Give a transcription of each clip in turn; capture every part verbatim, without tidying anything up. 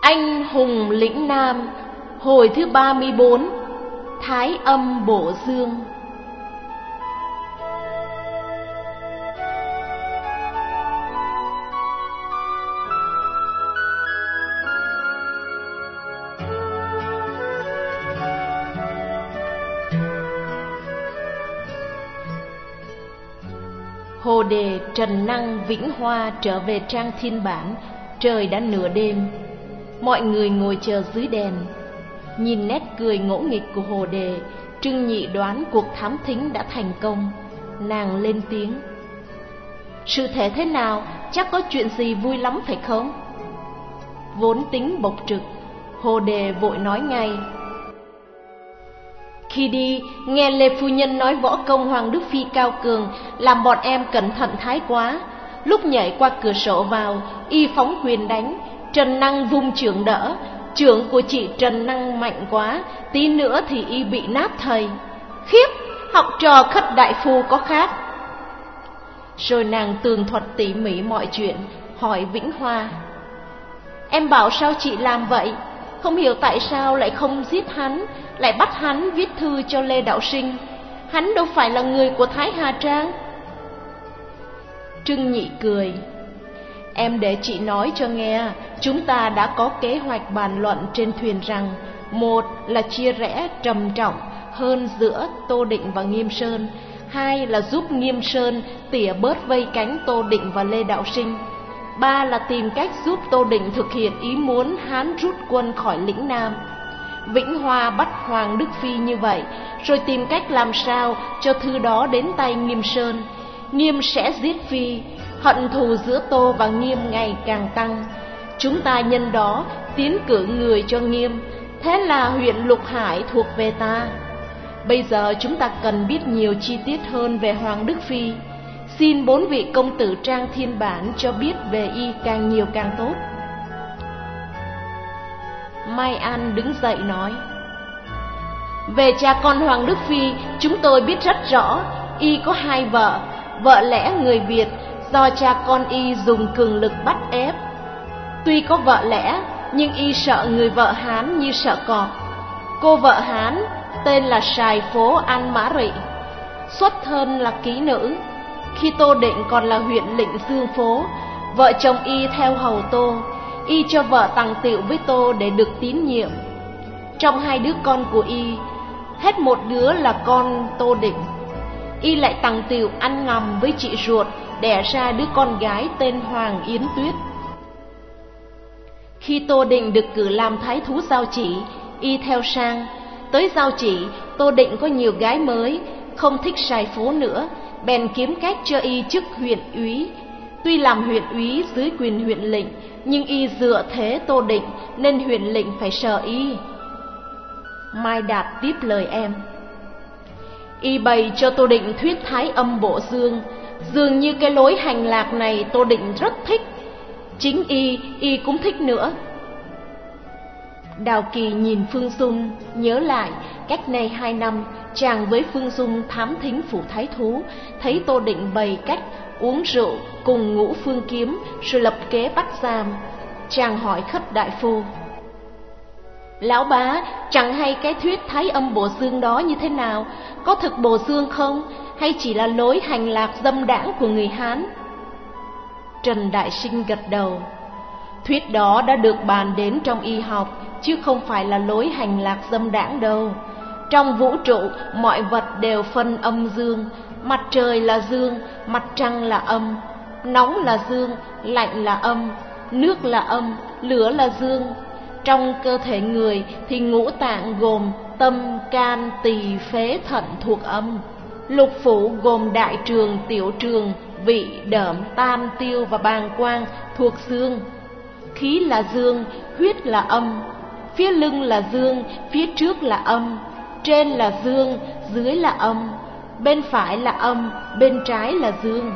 Anh hùng lĩnh Nam, hồi thứ ba mươi bốn, Thái âm bổ dương. Hồ đề Trần Năng Vĩnh Hoa trở về Trang Thiên Bản. Trời đã nửa đêm, mọi người ngồi chờ dưới đèn. Nhìn nét cười ngỗ nghịch của Hồ đề, Trưng Nhị đoán cuộc thám thính đã thành công. Nàng lên tiếng: sự thể thế nào? Chắc có chuyện gì vui lắm phải không? Vốn tính bộc trực, Hồ đề vội nói ngay: khi đi, nghe Lê Phu Nhân nói võ công Hoàng Đức Phi cao cường, làm bọn em cẩn thận thái quá. Lúc nhảy qua cửa sổ vào, y phóng quyền đánh, Trần Năng vung chưởng đỡ. Chưởng của chị Trần Năng mạnh quá, tí nữa thì y bị nát thầy. Khiếp, học trò Khất đại phu có khác. Rồi nàng tường thuật tỉ mỉ mọi chuyện, hỏi Vĩnh Hoa: em bảo sao chị làm vậy? Không hiểu tại sao lại không giết hắn, lại bắt hắn viết thư cho Lê Đạo Sinh. Hắn đâu phải là người của Thái Hà Trang. Trưng Nhị cười: em để chị nói cho nghe. Chúng ta đã có kế hoạch bàn luận trên thuyền rằng, một là chia rẽ trầm trọng hơn giữa Tô Định và Nghiêm Sơn, hai là giúp Nghiêm Sơn tỉa bớt vây cánh Tô Định và Lê Đạo Sinh, ba là tìm cách giúp Tô Định thực hiện ý muốn Hán rút quân khỏi lĩnh Nam. Vĩnh Hoa bắt Hoàng Đức Phi như vậy, rồi tìm cách làm sao cho thư đó đến tay Nghiêm Sơn. Nghiêm sẽ giết Phi, hận thù giữa Tô và Nghiêm ngày càng tăng. Chúng ta nhân đó tiến cử người cho Nghiêm, thế là huyện Lục Hải thuộc về ta. Bây giờ chúng ta cần biết nhiều chi tiết hơn về Hoàng Đức Phi. Xin bốn vị công tử Trang Thiên Bản cho biết về y càng nhiều càng tốt. Mai An đứng dậy nói: về cha con Hoàng Đức Phi, chúng tôi biết rất rõ. Y có hai vợ, vợ lẽ người Việt, do cha con y dùng cường lực bắt ép. Tuy có vợ lẽ, nhưng y sợ người vợ Hán như sợ cọp. Cô vợ Hán tên là Sài Phố An Mã Rị, xuất thân là ký nữ. Khi Tô Định còn là huyện lệnh Dương Phố, vợ chồng y theo hầu Tô. Y cho vợ tằng tựu với Tô để được tín nhiệm. Trong hai đứa con của y, hết một đứa là con Tô Định. Y lại tằng tựu ăn ngầm với chị ruột, đẻ ra đứa con gái tên Hoàng Yến Tuyết. Khi Tô Định được cử làm thái thú Giao Chỉ, y theo sang. Tới Giao Chỉ, Tô Định có nhiều gái mới, không thích Sài Phố nữa, bèn kiếm cách cho y chức huyện úy. Tuy làm huyện úy dưới quyền huyện lệnh, nhưng y dựa thế Tô Định nên huyện lệnh phải sợ y. Mai Đạt tiếp lời em: y bày cho Tô Định thuyết Thái âm bộ dương. Dường như cái lối hành lạc này Tô Định rất thích. Chính y, y cũng thích nữa. Đào Kỳ nhìn Phương Dung, nhớ lại cách nay hai năm, chàng với Phương Dung thám thính phủ thái thú, thấy Tô Định bày cách uống rượu cùng ngũ phương kiếm, rồi lập kế bắt giam. Chàng hỏi Khất đại phu: lão bá, chẳng hay cái thuyết Thái âm bổ dương đó như thế nào? Có thực bổ dương không, hay chỉ là lối hành lạc dâm đãng của người Hán? Trần Đại Sinh gật đầu: thuyết đó đã được bàn đến trong y học, chứ không phải là lối hành lạc dâm đãng đâu. Trong vũ trụ, mọi vật đều phân âm dương. Mặt trời là dương, mặt trăng là âm. Nóng là dương, lạnh là âm. Nước là âm, lửa là dương. Trong cơ thể người thì ngũ tạng gồm tâm, can, tỳ, phế, thận thuộc âm. Lục phủ gồm đại trường, tiểu trường, vị, đởm, tam, tiêu và bàng quang thuộc dương. Khí là dương, huyết là âm. Phía lưng là dương, phía trước là âm. Trên là dương, dưới là âm. Bên phải là âm, bên trái là dương.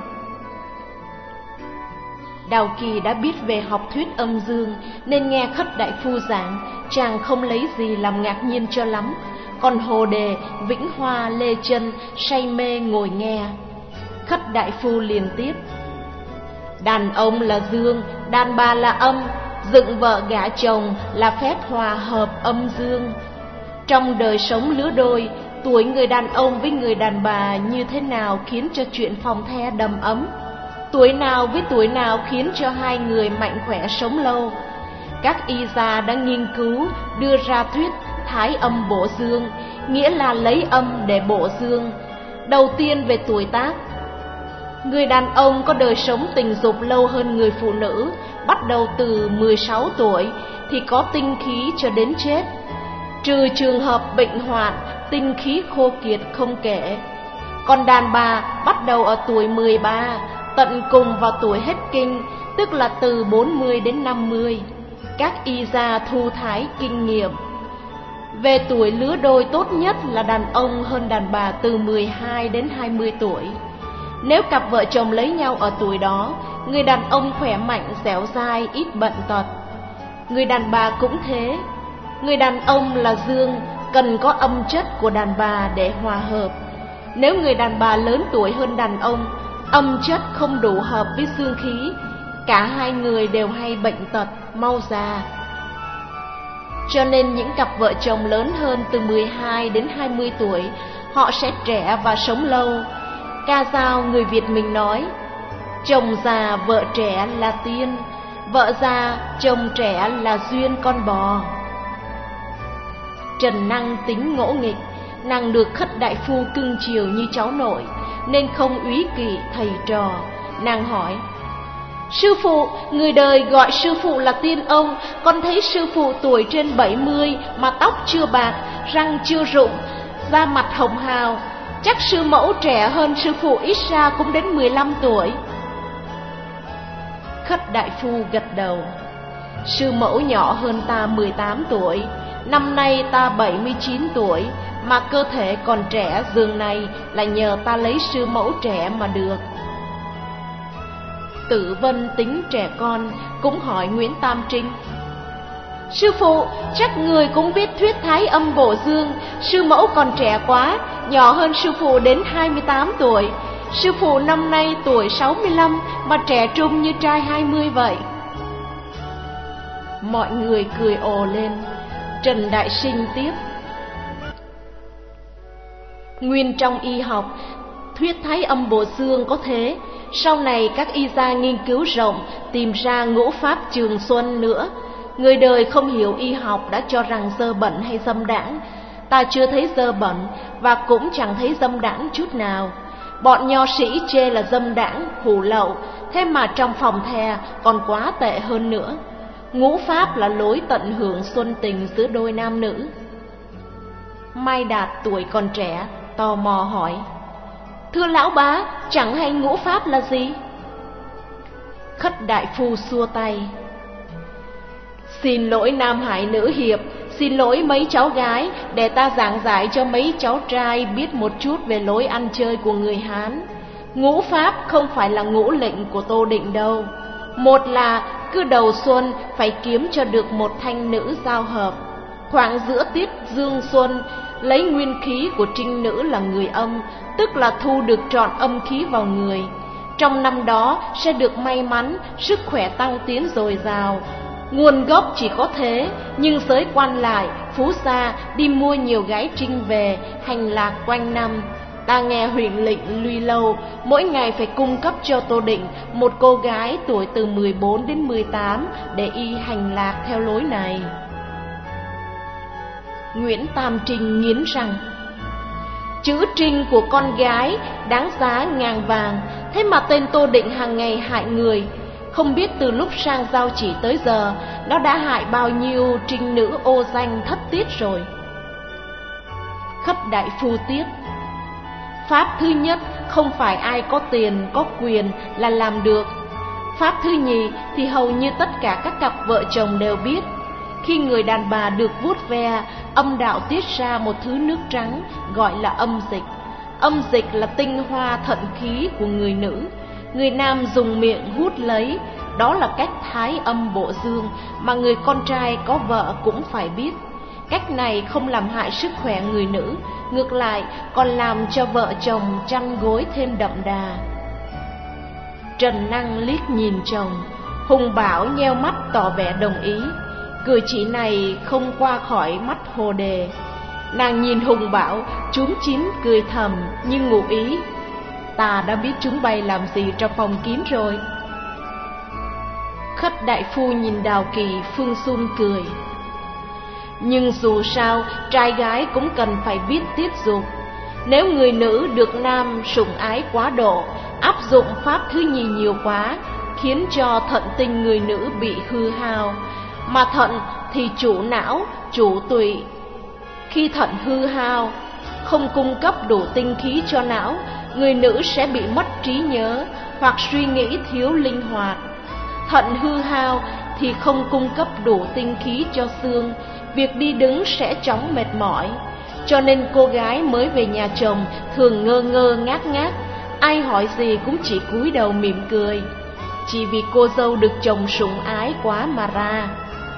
Đào Kỳ đã biết về học thuyết âm dương, nên nghe Khất đại phu giảng, chàng không lấy gì làm ngạc nhiên cho lắm. Còn Hồ đề, Vĩnh Hoa, Lê Chân say mê ngồi nghe. Khất đại phu liền tiếp: đàn ông là dương, đàn bà là âm. dựng vợ gả chồng là phép hòa hợp âm dương. Trong đời sống lứa đôi, tuổi người đàn ông với người đàn bà như thế nào khiến cho chuyện phòng the đầm ấm? Tuổi nào với tuổi nào khiến cho hai người mạnh khỏe sống lâu? Các y gia đã nghiên cứu đưa ra thuyết thái âm bổ dương, nghĩa là lấy âm để bổ dương. Đầu tiên về tuổi tác. Người đàn ông có đời sống tình dục lâu hơn người phụ nữ, bắt đầu từ mười sáu tuổi thì có tinh khí cho đến chết. Trừ trường hợp bệnh hoạn, tinh khí khô kiệt không kể. Còn đàn bà bắt đầu ở tuổi mười ba, tận cùng vào tuổi hết kinh, tức là từ bốn mươi đến năm mươi. Các y gia thu thái kinh nghiệm. Về tuổi lứa đôi tốt nhất là đàn ông hơn đàn bà từ mười hai đến hai mươi tuổi. Nếu cặp vợ chồng lấy nhau ở tuổi đó, người đàn ông khỏe mạnh, dẻo dai, ít bệnh tật. Người đàn bà cũng thế. Người đàn ông là dương, cần có âm chất của đàn bà để hòa hợp. Nếu người đàn bà lớn tuổi hơn đàn ông, âm chất không đủ hợp với dương khí, cả hai người đều hay bệnh tật, mau già. Cho nên những cặp vợ chồng lớn hơn từ mười hai đến hai mươi tuổi, họ sẽ trẻ và sống lâu. Ca dao người Việt mình nói, chồng già vợ trẻ là tiên, vợ già chồng trẻ là duyên con bò. Trần Năng tính ngỗ nghịch, nàng được Khất đại phu cưng chiều như cháu nội, nên không úy kỵ thầy trò. Nàng hỏi, sư phụ, người đời gọi sư phụ là tiên ông, con thấy sư phụ tuổi trên bảy mươi mà tóc chưa bạc, răng chưa rụng, da mặt hồng hào, chắc sư mẫu trẻ hơn sư phụ ít ra cũng đến mười lăm tuổi. Khất đại phu gật đầu, sư mẫu nhỏ hơn ta mười tám tuổi, năm nay ta bảy mươi chín tuổi, mà cơ thể còn trẻ dường này là nhờ ta lấy sư mẫu trẻ mà được. Tử Vân tính trẻ con cũng hỏi Nguyễn Tam Trinh, sư phụ, chắc người cũng biết thuyết thái âm bổ dương, sư mẫu còn trẻ quá, nhỏ hơn sư phụ đến hai mươi tám tuổi. Sư phụ năm nay tuổi sáu mươi lăm mà trẻ trung như trai hai mươi vậy. Mọi người cười ồ lên. Trần Đại Sinh tiếp, nguyên trong y học, thuyết thái âm bổ dương có thế. Sau này các y gia nghiên cứu rộng, tìm ra ngũ pháp trường xuân nữa. Người đời không hiểu y học đã cho rằng dơ bẩn hay dâm đãng. Ta chưa thấy dơ bẩn và cũng chẳng thấy dâm đãng chút nào. Bọn nho sĩ chê là dâm đãng, hủ lậu, thế mà trong phòng the còn quá tệ hơn nữa. Ngũ pháp là lối tận hưởng xuân tình giữa đôi nam nữ. Mai Đạt tuổi còn trẻ, tò mò hỏi, thưa lão bá, chẳng hay ngũ pháp là gì? Khất đại phu xua tay, xin lỗi Nam Hải nữ hiệp, xin lỗi mấy cháu gái, để ta giảng giải cho mấy cháu trai biết một chút về lối ăn chơi của người Hán. Ngũ pháp không phải là ngũ lệnh của Tô Định đâu. Một là cứ đầu xuân phải kiếm cho được một thanh nữ giao hợp. Khoảng giữa tiết dương xuân, lấy nguyên khí của trinh nữ là người âm, tức là thu được trọn âm khí vào người. Trong năm đó sẽ được may mắn, sức khỏe tăng tiến dồi dào. Nguồn gốc chỉ có thế, nhưng giới quan lại, phú gia đi mua nhiều gái trinh về, hành lạc quanh năm. Ta nghe huyện lệnh Luy Lâu mỗi ngày phải cung cấp cho Tô Định một cô gái tuổi từ mười bốn đến mười tám để y hành lạc theo lối này. Nguyễn Tam Trinh nghiến răng, chữ trinh của con gái đáng giá ngàn vàng, thế mà tên Tô Định hàng ngày hại người. Không biết từ lúc sang giao chỉ tới giờ, nó đã hại bao nhiêu trinh nữ ô danh thất tiết rồi. Khất đại phu tiếp, pháp thứ nhất không phải ai có tiền, có quyền là làm được. Pháp thứ nhì thì hầu như tất cả các cặp vợ chồng đều biết. Khi người đàn bà được vuốt ve, âm đạo tiết ra một thứ nước trắng gọi là âm dịch. Âm dịch là tinh hoa thận khí của người nữ. Người nam dùng miệng hút lấy, đó là cách thái âm bổ dương mà người con trai có vợ cũng phải biết. Cách này không làm hại sức khỏe người nữ, ngược lại còn làm cho vợ chồng chăn gối thêm đậm đà. Trần Năng liếc nhìn chồng, Hùng Bảo nheo mắt tỏ vẻ đồng ý. Cử chỉ này không qua khỏi mắt Hồ Đề. Nàng nhìn Hùng Bảo chúm chím cười thầm nhưng ngụ ý: ta đã biết chúng bay làm gì trong phòng kín rồi. Khất đại phu nhìn Đào Kỳ, Phương Xung cười. Nhưng dù sao trai gái cũng cần phải biết tiết dục. Nếu người nữ được nam sủng ái quá độ, áp dụng pháp thứ nhì nhiều quá, khiến cho thận tinh người nữ bị hư hao. Mà thận thì chủ não, chủ tụy. Khi thận hư hao, không cung cấp đủ tinh khí cho não, người nữ sẽ bị mất trí nhớ hoặc suy nghĩ thiếu linh hoạt. Thận hư hao thì không cung cấp đủ tinh khí cho xương, việc đi đứng sẽ chóng mệt mỏi. Cho nên cô gái mới về nhà chồng thường ngơ ngơ ngác ngác, ai hỏi gì cũng chỉ cúi đầu mỉm cười, chỉ vì cô dâu được chồng sủng ái quá mà ra.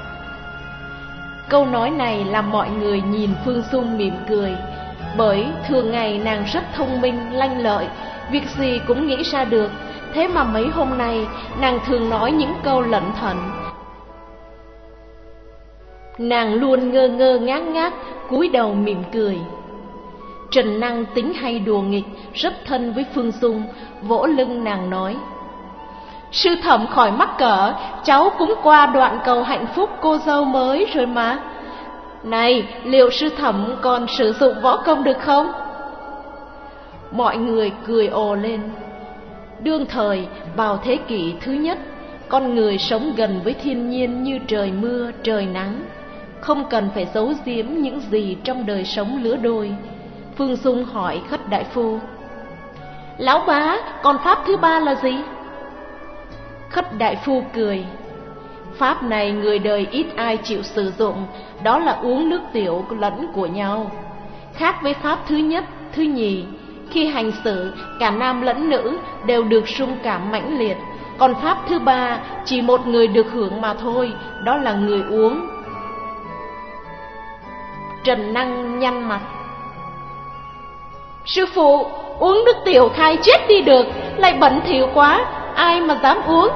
Câu nói này làm mọi người nhìn Phương Xung mỉm cười, bởi thường ngày nàng rất thông minh, lanh lợi, việc gì cũng nghĩ ra được. Thế mà mấy hôm nay nàng thường nói những câu lẩn thẩn. Nàng luôn ngơ ngơ ngác ngác, cúi đầu mỉm cười. Trần Năng tính hay đùa nghịch, rất thân với Phương Xung, vỗ lưng nàng nói: sư thẩm khỏi mắc cỡ, cháu cũng qua đoạn cầu hạnh phúc cô dâu mới rồi mà. Này, liệu sư thẩm còn sử dụng võ công được không? Mọi người cười ồ lên. Đương thời, vào thế kỷ thứ nhất, con người sống gần với thiên nhiên như trời mưa, trời nắng, không cần phải giấu giếm những gì trong đời sống lứa đôi. Phương Xung hỏi Khất đại phu: lão bá, còn pháp thứ ba là gì? Khất đại phu cười: pháp này người đời ít ai chịu sử dụng, đó là uống nước tiểu lẫn của nhau. Khác với pháp thứ nhất, thứ nhì, khi hành xử cả nam lẫn nữ đều được rung cảm mãnh liệt. Còn pháp thứ ba chỉ một người được hưởng mà thôi, đó là người uống. Trần Năng nhăn mặt: sư phụ, uống nước tiểu khai chết đi được, lại bẩn thỉu quá, ai mà dám uống?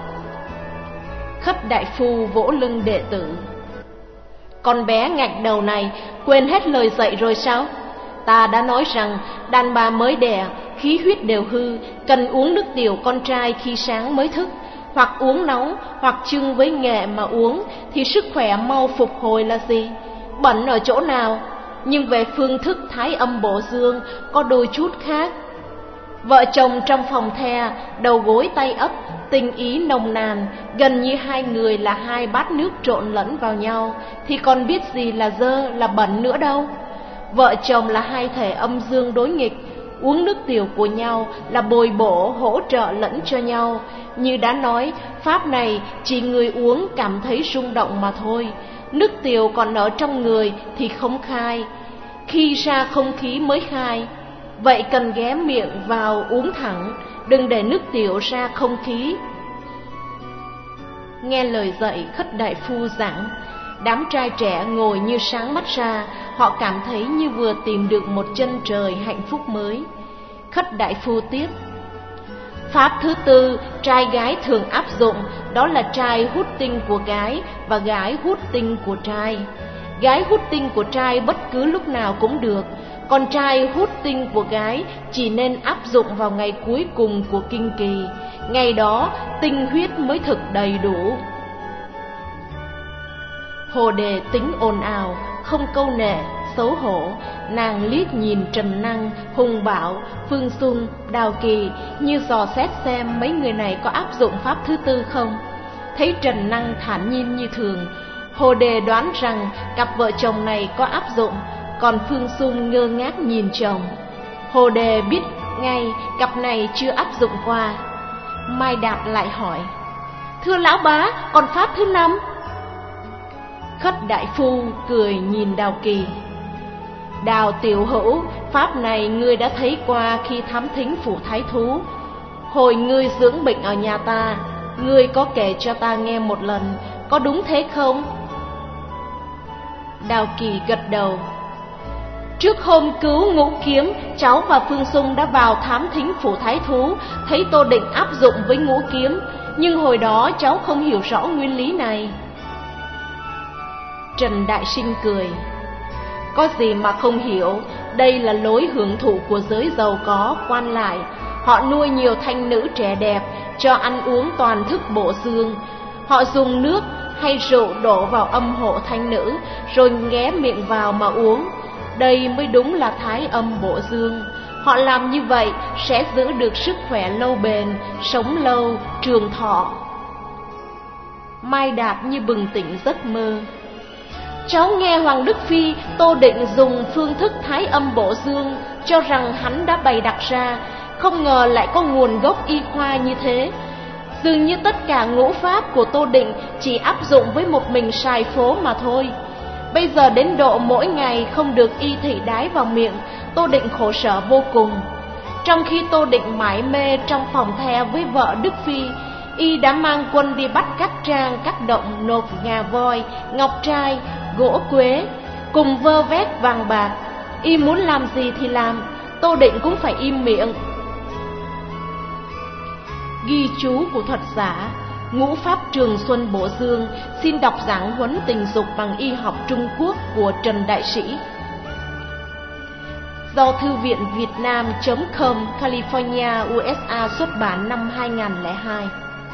Khất đại phu vỗ lưng đệ tử: con bé ngạch đầu này quên hết lời dạy rồi sao? Ta đã nói rằng đàn bà mới đẻ, khí huyết đều hư, cần uống nước tiểu con trai khi sáng mới thức, hoặc uống nóng hoặc chưng với nghệ mà uống thì sức khỏe mau phục hồi là gì? Bẩn ở chỗ nào? Nhưng về phương thức thái âm bổ dương có đôi chút khác. Vợ chồng trong phòng the, đầu gối tay ấp, tình ý nồng nàn, gần như hai người là hai bát nước trộn lẫn vào nhau, thì còn biết gì là dơ, là bẩn nữa đâu. Vợ chồng là hai thể âm dương đối nghịch, uống nước tiểu của nhau là bồi bổ, hỗ trợ lẫn cho nhau. Như đã nói, pháp này chỉ người uống cảm thấy rung động mà thôi. Nước tiểu còn ở trong người thì không khai, khi ra không khí mới khai. Vậy cần ghé miệng vào uống thẳng, đừng để nước tiểu ra không khí. Nghe lời dạy Khất đại phu giảng, đám trai trẻ ngồi như sáng mắt ra, họ cảm thấy như vừa tìm được một chân trời hạnh phúc mới. Khất đại phu tiếp: pháp thứ tư trai gái thường áp dụng, đó là trai hút tinh của gái và gái hút tinh của trai. Gái hút tinh của trai bất cứ lúc nào cũng được, còn trai hút tinh của gái chỉ nên áp dụng vào ngày cuối cùng của kinh kỳ, ngày đó tinh huyết mới thực đầy đủ. Hồ Đề tính ồn ào, không câu nệ, xấu hổ. Nàng liếc nhìn Trần Năng, Hùng Bảo, Phương Xung, Đào Kỳ, như dò xét xem mấy người này có áp dụng pháp thứ tư không. Thấy Trần Năng thản nhiên như thường, Hồ Đề đoán rằng cặp vợ chồng này có áp dụng, còn Phương Xung ngơ ngác nhìn chồng. Hồ Đề biết ngay cặp này chưa áp dụng qua. Mai Đạt lại hỏi: thưa lão bá, còn pháp thứ năm? Khất đại phu cười nhìn Đào Kỳ: Đào tiểu hữu, pháp này ngươi đã thấy qua khi thám thính phủ thái thú. Hồi ngươi dưỡng bệnh ở nhà ta, ngươi có kể cho ta nghe một lần, có đúng thế không? Đào Kỳ gật đầu. Trước hôm cứu Ngũ Kiếm, cháu và Phương Xung đã vào thám thính phủ thái thú, thấy Tô Định áp dụng với Ngũ Kiếm. nhưng hồi đó cháu không hiểu rõ nguyên lý này. Trần Đại Sinh cười. Có gì mà không hiểu, đây là lối hưởng thụ của giới giàu có, quan lại. Họ nuôi nhiều thanh nữ trẻ đẹp, cho ăn uống toàn thức bổ dương. Họ dùng nước hay rượu đổ vào âm hộ thanh nữ, rồi nghé miệng vào mà uống. Đây mới đúng là thái âm bổ dương. Họ làm như vậy sẽ giữ được sức khỏe lâu bền, sống lâu, trường thọ. Mai Đạt như bừng tỉnh giấc mơ. Cháu nghe Hoàng Đức Phi Tô Định dùng phương thức thái âm bổ dương, cho rằng hắn đã bày đặt ra, không ngờ lại có nguồn gốc y khoa như thế. Dường như tất cả ngũ pháp của Tô Định chỉ áp dụng với một mình Sài Phố mà thôi. Bây giờ đến độ mỗi ngày không được y thị đái vào miệng, Tô Định khổ sở vô cùng. Trong khi Tô Định mải mê trong phòng the với vợ Đức Phi, y đã mang quân đi bắt các trang, các động, nộp ngà voi, ngọc trai, gỗ quế, cùng vơ vét vàng bạc. Y muốn làm gì thì làm, Tô Định cũng phải im miệng. Ghi chú của thuật giả Ngũ Pháp Trường Xuân Bổ Dương, xin đọc giảng huấn tình dục bằng y học Trung Quốc của Trần Đại Sĩ. Do Thư viện Việt Nam chấm com, California, u ét a xuất bản năm hai nghìn không trăm lẻ hai.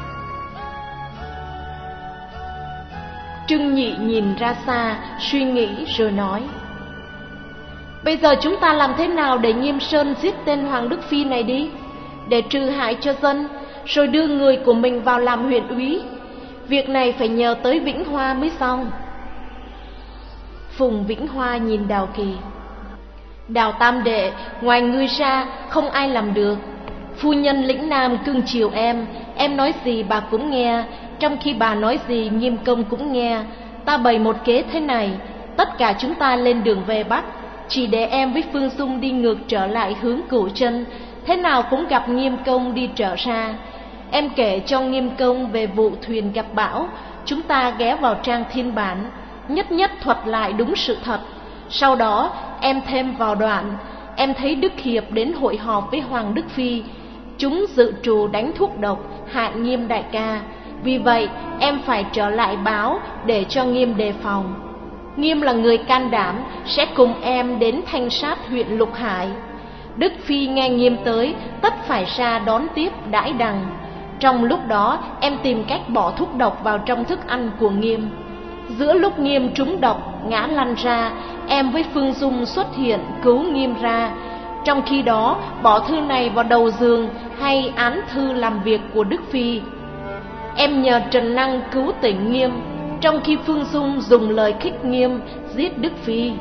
Trưng Nhị nhìn ra xa, suy nghĩ rồi nói: Bây giờ chúng ta làm thế nào để Nghiêm Sơn giết tên Hoàng Đức Phi này đi, để trừ hại cho dân, rồi đưa người của mình vào làm huyện úy. Việc này phải nhờ tới Vĩnh Hoa mới xong. Phùng Vĩnh Hoa nhìn Đào Kỳ. Đào Tam Đệ, ngoài ngươi ra không ai làm được. Phu nhân lĩnh Nam cưng chiều em, em nói gì bà cũng nghe, trong khi bà nói gì Nghiêm Công cũng nghe. Ta bày một kế thế này, tất cả chúng ta lên đường về Bắc, chỉ để em với Phương Dung đi ngược trở lại hướng Cửu Chân, thế nào cũng gặp Nghiêm Công đi trở ra. Em kể cho Nghiêm Công về vụ thuyền gặp bão, chúng ta ghé vào trang Thiên Bản, nhất nhất thuật lại đúng sự thật. Sau đó em thêm vào đoạn, em thấy Đức Hiệp đến hội họp với Hoàng Đức Phi, chúng dự trù đánh thuốc độc hại Nghiêm đại ca. Vì vậy em phải trở lại báo để cho Nghiêm đề phòng. Nghiêm là người can đảm, sẽ cùng em đến thanh sát huyện Lục Hải. Đức Phi nghe Nghiêm tới, tất phải ra đón tiếp đãi đằng. Trong lúc đó em tìm cách bỏ thuốc độc vào trong thức ăn của Nghiêm. Giữa lúc Nghiêm trúng độc ngã lăn ra, em với Phương Dung xuất hiện cứu Nghiêm ra. Trong khi đó bỏ thư này vào đầu giường hay án thư làm việc của Đức Phi. Em nhờ Trần Năng cứu tỉnh Nghiêm, trong khi Phương Dung dùng lời khích Nghiêm giết Đức Phi.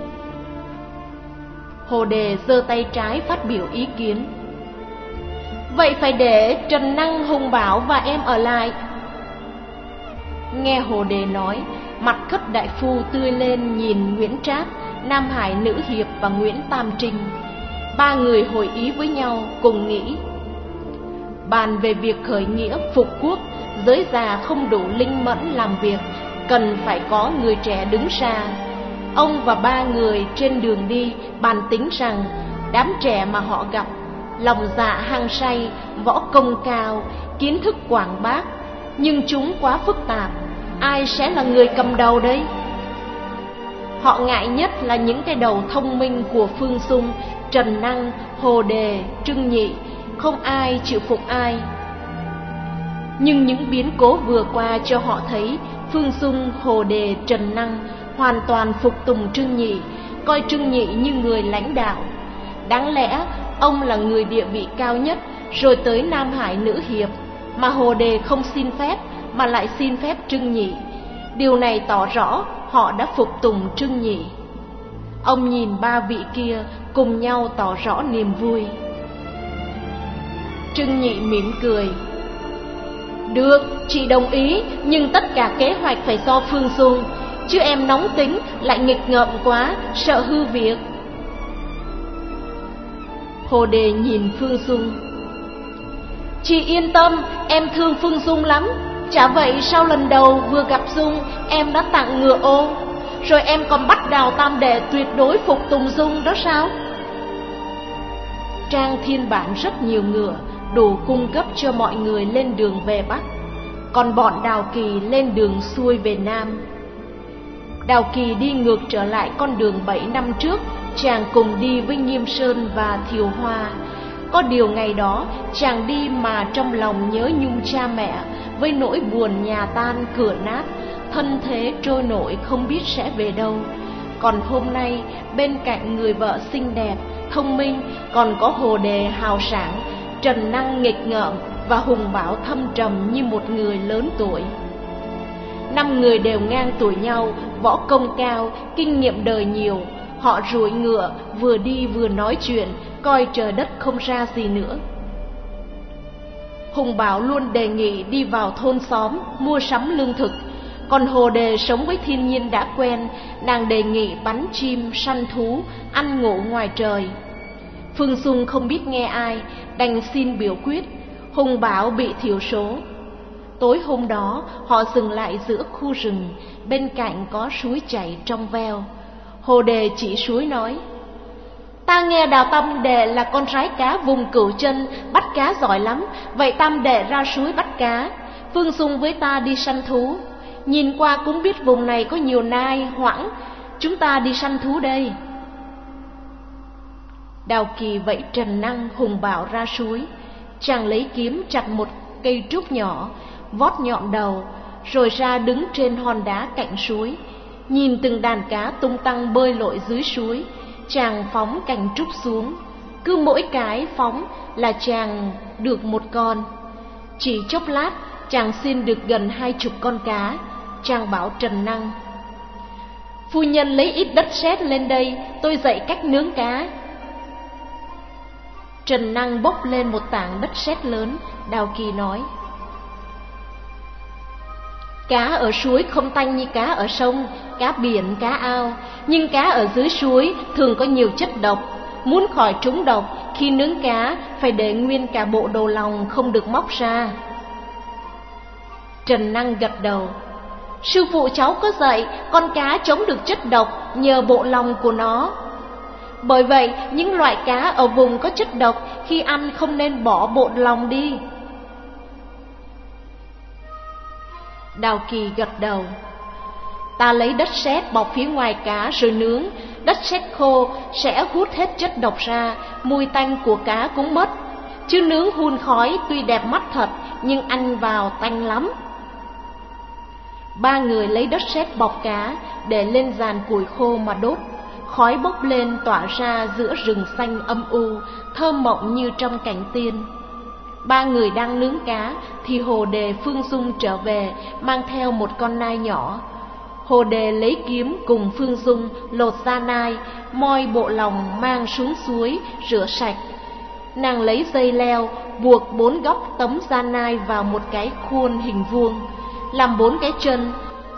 Hồ Đề giơ tay trái phát biểu ý kiến. Vậy phải để Trần Năng, Hùng Bảo và em ở lại. Nghe Hồ Đề nói, mặt Khất đại phu tươi lên nhìn Nguyễn Trác, Nam Hải Nữ Hiệp và Nguyễn Tam Trinh. Ba người hội ý với nhau, cùng nghĩ. Bàn về việc khởi nghĩa phục quốc, giới già không đủ linh mẫn làm việc, cần phải có người trẻ đứng ra. Ông và ba người trên đường đi bàn tính rằng đám trẻ mà họ gặp, lòng dạ hăng say, võ công cao, kiến thức quảng bác, nhưng chúng quá phức tạp, ai sẽ là người cầm đầu đây? Họ ngại nhất là những cái đầu thông minh của Phương Dung, Trần Năng, Hồ Đề, Trưng Nhị, không ai chịu phục ai. Nhưng những biến cố vừa qua cho họ thấy Phương Dung, Hồ Đề, Trần Năng hoàn toàn phục tùng Trưng Nhị, coi Trưng Nhị như người lãnh đạo. Đáng lẽ ông là người địa vị cao nhất, rồi tới Nam Hải Nữ Hiệp, mà Hồ Đề không xin phép mà lại xin phép Trưng Nhị. Điều này tỏ rõ họ đã phục tùng Trưng Nhị. Ông nhìn ba vị kia cùng nhau tỏ rõ niềm vui. Trưng Nhị mỉm cười. Được, chị đồng ý, nhưng tất cả kế hoạch phải do Phương Dung, chứ em nóng tính lại nghịch ngợm quá, sợ hư việc. Hồ Đề nhìn Phương Dung. Chị yên tâm, em thương Phương Dung lắm. Chả vậy sao lần đầu vừa gặp Dung em đã tặng ngựa ô, rồi em còn bắt Đào Tam Đệ tuyệt đối phục tùng Dung đó sao? Trang Thiên Bản rất nhiều ngựa, đủ cung cấp cho mọi người lên đường về Bắc, còn bọn Đào Kỳ lên đường xuôi về Nam. Đào Kỳ đi ngược trở lại con đường bảy năm trước chàng cùng đi với Nghiêm Sơn và Thiều Hoa. Có điều ngày đó chàng đi mà trong lòng nhớ nhung cha mẹ, với nỗi buồn nhà tan cửa nát, thân thế trôi nổi không biết sẽ về đâu. Còn hôm nay bên cạnh người vợ xinh đẹp, thông minh, còn có Hồ Đề hào sảng, Trần Năng nghịch ngợm và Hùng Bảo thâm trầm như một người lớn tuổi. Năm người đều ngang tuổi nhau, võ công cao, kinh nghiệm đời nhiều. Họ ruổi ngựa, vừa đi vừa nói chuyện, coi trời đất không ra gì nữa. Hùng Bảo luôn đề nghị đi vào thôn xóm mua sắm lương thực, còn Hồ Đề sống với thiên nhiên đã quen, nàng đề nghị bắn chim, săn thú, ăn ngủ ngoài trời. Phương Dung không biết nghe ai, đành xin biểu quyết. Hùng Bảo bị thiểu số. Tối hôm đó họ dừng lại giữa khu rừng, bên cạnh có suối chảy trong veo. Hồ Đề chỉ suối nói: Ta nghe Đào Tam Đệ là con rái cá vùng Cửu Chân, bắt cá giỏi lắm, vậy Tam Đệ ra suối bắt cá, Phương Dung với ta đi săn thú. Nhìn qua cũng biết vùng này có nhiều nai, hoãng, chúng ta đi săn thú đây. Đào Kỳ vẫy Trần Năng, Hùng Bảo ra suối. Chàng lấy kiếm chặt một cây trúc nhỏ, vót nhọn đầu, rồi ra đứng trên hòn đá cạnh suối, nhìn từng đàn cá tung tăng bơi lội dưới suối. Chàng phóng cành trúc xuống, cứ mỗi cái phóng là chàng được một con. Chỉ chốc lát chàng xin được gần hai chục con cá. Chàng bảo Trần Năng: Phu nhân lấy ít đất sét lên đây, tôi dạy cách nướng cá. Trần Năng bốc lên một tảng đất sét lớn. Đào Kỳ nói: Cá ở suối không tanh như cá ở sông, cá biển, cá ao. Nhưng cá ở dưới suối thường có nhiều chất độc. Muốn khỏi trúng độc, khi nướng cá phải để nguyên cả bộ đầu lòng, không được móc ra. Trần Năng gật đầu: Sư phụ cháu có dạy con cá chống được chất độc nhờ bộ lòng của nó. Bởi vậy những loại cá ở vùng có chất độc khi ăn không nên bỏ bộ lòng đi. Đào Kỳ gật đầu: Ta lấy đất sét bọc phía ngoài cá rồi nướng. Đất sét khô sẽ hút hết chất độc ra, mùi tanh của cá cũng mất. Chứ nướng hun khói tuy đẹp mắt thật, nhưng ăn vào tanh lắm. Ba người lấy đất sét bọc cá, để lên giàn củi khô mà đốt. Khói bốc lên tỏa ra giữa rừng xanh âm u, thơm mộng như trong cảnh tiên. Ba người đang nướng cá thì Hồ Đề, Phương Dung trở về, mang theo một con nai nhỏ. Hồ Đề lấy kiếm cùng Phương Dung lột da nai, moi bộ lòng mang xuống suối rửa sạch. Nàng lấy dây leo buộc bốn góc tấm da nai vào một cái khuôn hình vuông, làm bốn cái chân.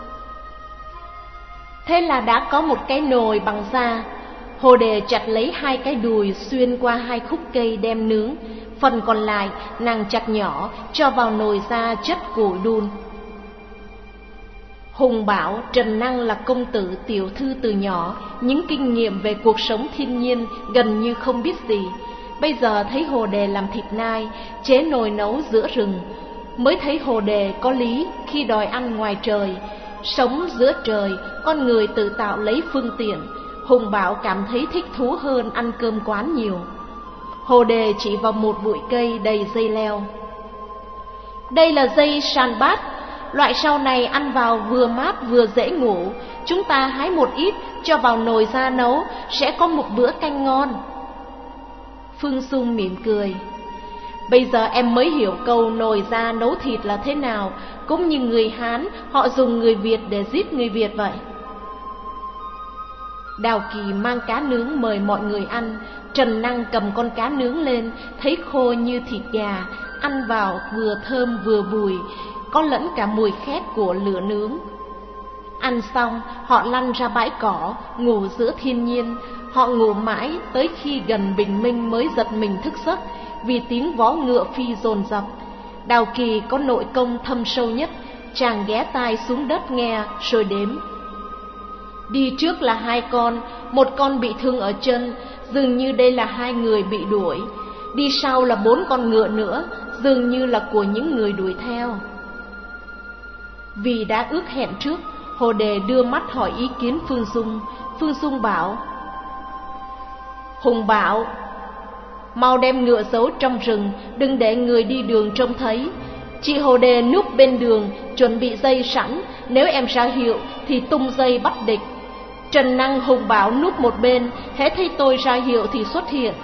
Thế là đã có một cái nồi bằng da. Hồ Đề chặt lấy hai cái đùi xuyên qua hai khúc cây đem nướng. Phần còn lại nàng chặt nhỏ cho vào nồi da chất củi đun. Hùng Bảo, Trần Năng là công tử tiểu thư từ nhỏ, những kinh nghiệm về cuộc sống thiên nhiên gần như không biết gì. Bây giờ thấy Hồ Đề làm thịt nai, chế nồi nấu giữa rừng, mới thấy Hồ Đề có lý khi đòi ăn ngoài trời. Sống giữa trời, con người tự tạo lấy phương tiện. Hùng Bảo cảm thấy thích thú hơn ăn cơm quán nhiều. Hồ Đề chỉ vào một bụi cây đầy dây leo: Đây là dây sàn bát, loại sau này ăn vào vừa mát vừa dễ ngủ. Chúng ta hái một ít cho vào nồi da nấu, sẽ có một bữa canh ngon. Phương Dung mỉm cười: Bây giờ em mới hiểu câu nồi da nấu thịt là thế nào. Cũng như người Hán, họ dùng người Việt để giết người Việt vậy. Đào Kỳ mang cá nướng mời mọi người ăn. Trần Năng cầm con cá nướng lên, thấy khô như thịt gà, ăn vào vừa thơm vừa bùi, có lẫn cả mùi khét của lửa nướng. Ăn xong, họ lăn ra bãi cỏ, ngủ giữa thiên nhiên. Họ ngủ mãi tới khi gần bình minh mới giật mình thức giấc, vì tiếng vó ngựa phi dồn dập. Đào Kỳ có nội công thâm sâu nhất, chàng ghé tai xuống đất nghe rồi đếm. Đi trước là hai con, một con bị thương ở chân, dường như đây là hai người bị đuổi. Đi sau là bốn con ngựa nữa, dường như là của những người đuổi theo. Vì đã ước hẹn trước, Hồ Đề đưa mắt hỏi ý kiến Phương Dung. Phương Dung bảo: Hùng Bảo, mau đem ngựa giấu trong rừng, đừng để người đi đường trông thấy. Chị Hồ Đề núp bên đường, chuẩn bị dây sẵn, nếu em ra hiệu thì tung dây bắt địch. Trần Năng, Hùng Bảo núp một bên, hễ thấy tôi ra hiệu thì xuất hiện.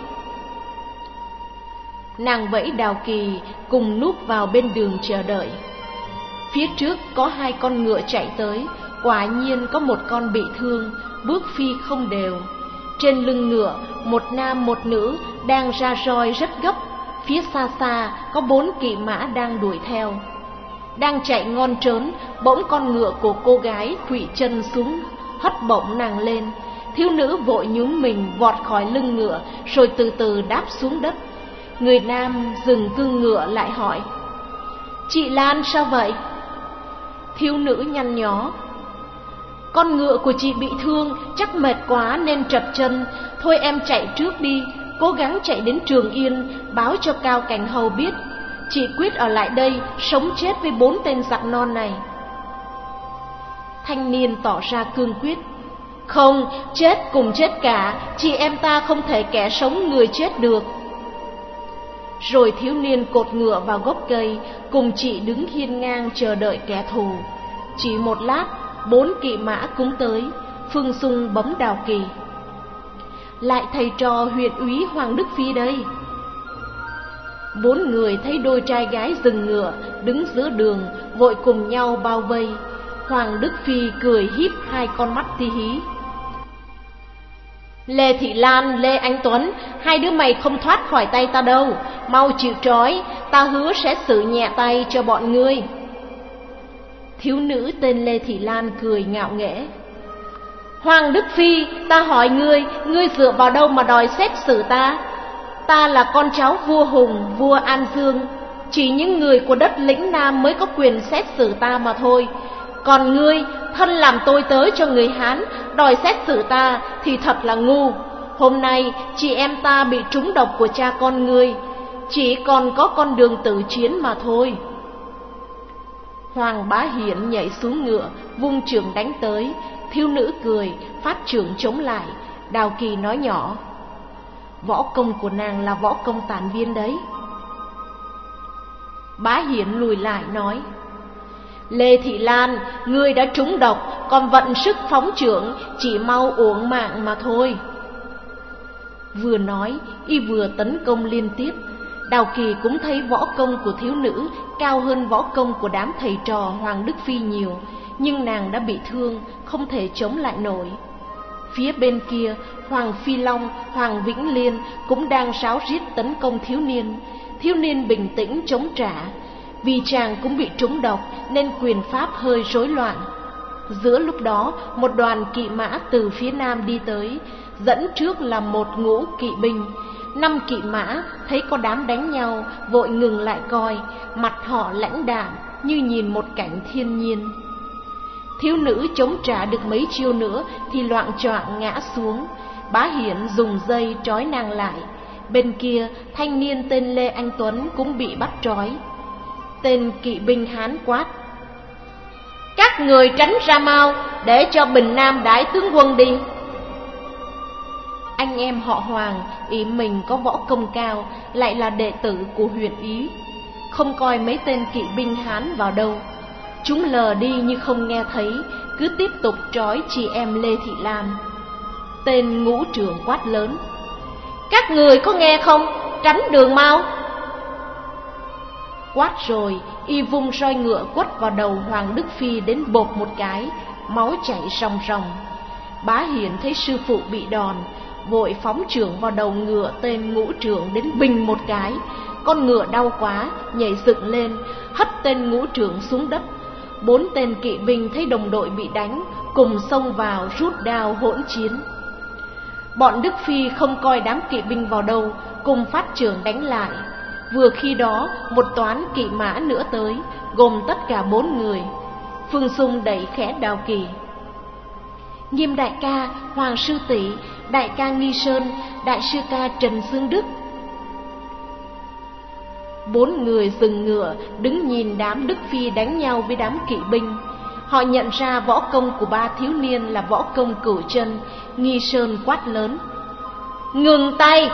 Nàng vẫy Đào Kỳ cùng núp vào bên đường chờ đợi. Phía trước có hai con ngựa chạy tới, quả nhiên có một con bị thương, bước phi không đều. Trên lưng ngựa, một nam một nữ đang ra roi rất gấp. Phía xa xa có bốn kỵ mã đang đuổi theo. Đang chạy ngon trớn, bỗng con ngựa của cô gái khuỵu chân xuống, hất bổng nàng lên. Thiếu nữ vội nhún mình vọt khỏi lưng ngựa, rồi từ từ đáp xuống đất. Người nam dừng cương ngựa lại hỏi: Chị Lan sao vậy? Thiếu nữ nhăn nhó: Con ngựa của chị bị thương, chắc mệt quá nên trật chân. Thôi em chạy trước đi, cố gắng chạy đến Trường Yên, báo cho Cao Cảnh Hầu biết. Chị quyết ở lại đây, sống chết với bốn tên giặc non này. Thanh niên tỏ ra cương quyết: Không, chết cùng chết cả, chị em ta không thể kẻ sống người chết được. Rồi thiếu niên cột ngựa vào gốc cây, cùng chị đứng hiên ngang chờ đợi kẻ thù. Chỉ một lát, bốn kỵ mã cũng tới. Phương Dung bấm Đào Kỳ: Lại thầy trò huyện úy Hoàng Đức Phi đây. Bốn người thấy đôi trai gái dừng ngựa, đứng giữa đường, vội cùng nhau bao vây. Hoàng Đức Phi cười híp hai con mắt ti hí: Lê Thị Lan, Lê Anh Tuấn, hai đứa mày không thoát khỏi tay ta đâu. Mau chịu trói, ta hứa sẽ xử nhẹ tay cho bọn ngươi. Thiếu nữ tên Lê Thị Lan cười ngạo nghễ: Hoàng Đức Phi, ta hỏi ngươi, ngươi dựa vào đâu mà đòi xét xử ta? Ta là con cháu vua Hùng, vua An Dương. Chỉ những người của đất lĩnh Nam mới có quyền xét xử ta mà thôi. Còn ngươi, thân làm tôi tớ cho người Hán, đòi xét xử ta thì thật là ngu. Hôm nay chị em ta bị trúng độc của cha con ngươi, chỉ còn có con đường tử chiến mà thôi. Hoàng Bá Hiển nhảy xuống ngựa, vung chưởng đánh tới. Thiếu nữ cười, phát chưởng chống lại. Đào Kỳ nói nhỏ: Võ công của nàng là võ công tản viên đấy. Bá Hiển lùi lại nói: Lê Thị Lan, ngươi đã trúng độc, còn vận sức phóng chưởng, chỉ mau uổng mạng mà thôi. Vừa nói, y vừa tấn công liên tiếp. Đào Kỳ cũng thấy võ công của thiếu nữ cao hơn võ công của đám thầy trò Hoàng Đức Phi nhiều, nhưng nàng đã bị thương, không thể chống lại nổi. Phía bên kia, Hoàng Phi Long, Hoàng Vĩnh Liên cũng đang ráo riết tấn công thiếu niên. Thiếu niên bình tĩnh chống trả. Vì chàng cũng bị trúng độc nên quyền pháp hơi rối loạn. Giữa lúc đó, một đoàn kỵ mã từ phía nam đi tới, dẫn trước là một ngũ kỵ binh. Năm kỵ mã thấy có đám đánh nhau, vội ngừng lại coi, mặt họ lãnh đạm như nhìn một cảnh thiên nhiên. Thiếu nữ chống trả được mấy chiêu nữa thì loạng choạng ngã xuống. Bá Hiển dùng dây trói nàng lại. Bên kia, thanh niên tên Lê Anh Tuấn cũng bị bắt trói. Tên kỵ binh Hán quát: Các người tránh ra mau, để cho Bình Nam Đại tướng quân đi. Anh em họ Hoàng ý mình có võ công cao, lại là đệ tử của huyện Ý, không coi mấy tên kỵ binh Hán vào đâu. Chúng lờ đi như không nghe thấy, cứ tiếp tục trói chị em Lê Thị Lan. Tên ngũ trưởng quát lớn: Các người có nghe không, tránh đường mau. Quát rồi, y vung roi ngựa quất vào đầu Hoàng Đức Phi đến bột một cái, máu chảy ròng ròng. Bá Hiển thấy sư phụ bị đòn, vội phóng chưởng vào đầu ngựa tên ngũ trưởng đến bình một cái. Con ngựa đau quá, nhảy dựng lên, hất tên ngũ trưởng xuống đất. Bốn tên kỵ binh thấy đồng đội bị đánh, cùng xông vào rút đao hỗn chiến. Bọn Đức Phi không coi đám kỵ binh vào đâu, cùng phát chưởng đánh lại. Vừa khi đó, một toán kỵ mã nữa tới, gồm tất cả bốn người. Phương Dung đẩy khẽ Đào Kỳ: Nghiêm đại ca, Hoàng sư tỷ, đại ca Nghi Sơn, đại sư ca Trần Xương Đức. Bốn người dừng ngựa, đứng nhìn đám Đức Phi đánh nhau với đám kỵ binh. Họ nhận ra võ công của ba thiếu niên là võ công Cửu Chân. Nghi Sơn quát lớn: ngừng tay!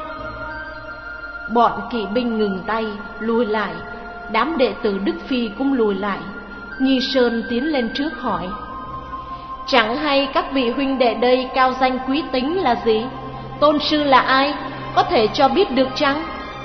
Bọn kỵ binh ngừng tay, lùi lại. Đám đệ tử Đức Phi cũng lùi lại. Nghi Sơn tiến lên trước hỏi: chẳng hay các vị huynh đệ đây cao danh quý tính là gì? Tôn sư là ai? Có thể cho biết được chăng?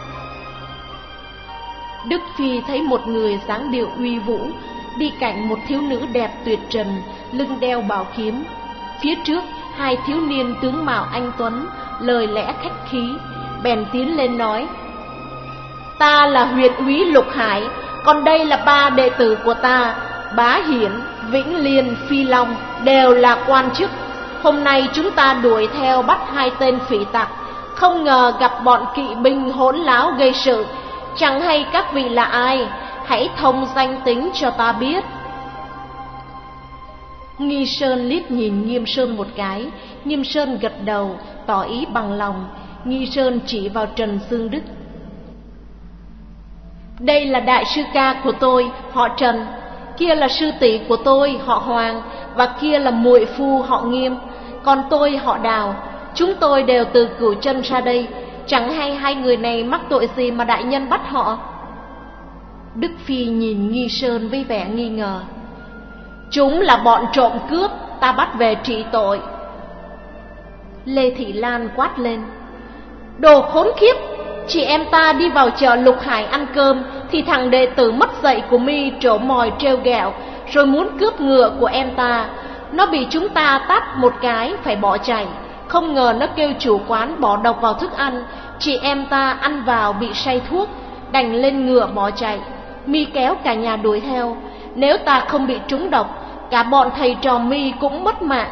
Đức Phi thấy một người dáng điệu uy vũ đi cạnh một thiếu nữ đẹp tuyệt trần, lưng đeo bảo kiếm. Phía trước hai thiếu niên tướng mạo anh tuấn, lời lẽ khách khí, bèn tiến lên nói: ta là huyện úy Lục Hải, còn đây là ba đệ tử của ta, Bá Hiển, Vĩnh Liên, Phi Long, đều là quan chức. Hôm nay chúng ta đuổi theo bắt hai tên phỉ tặc, không ngờ gặp bọn kỵ binh hỗn láo gây sự. Chẳng hay các vị là ai? Hãy thông danh tính cho ta biết. Nghi Sơn liếc nhìn Nghiêm Sơn một cái. Nghiêm Sơn gật đầu, tỏ ý bằng lòng. Nghi Sơn chỉ vào Trần Dương Đức: đây là đại sư ca của tôi, họ Trần. Kia là sư tỷ của tôi, họ Hoàng. Và kia là muội phu, họ Nghiêm. Còn tôi, họ Đào. Chúng tôi đều từ Cửu Chân ra đây. Chẳng hay hai người này mắc tội gì mà đại nhân bắt họ? Đức Phi nhìn Nghi Sơn với vẻ nghi ngờ: chúng là bọn trộm cướp, ta bắt về trị tội. Lê Thị Lan quát lên: đồ khốn kiếp! Chị em ta đi vào chợ Lục Hải ăn cơm thì thằng đệ tử mất dạy của mi trổ mòi trêu ghẹo, rồi muốn cướp ngựa của em ta. Nó bị chúng ta tát một cái phải bỏ chạy. Không ngờ nó kêu chủ quán bỏ độc vào thức ăn. Chị em ta ăn vào bị say thuốc, đành lên ngựa bỏ chạy. Mi kéo cả nhà đuổi theo. Nếu ta không bị trúng độc, cả bọn thầy trò mi cũng mất mạng.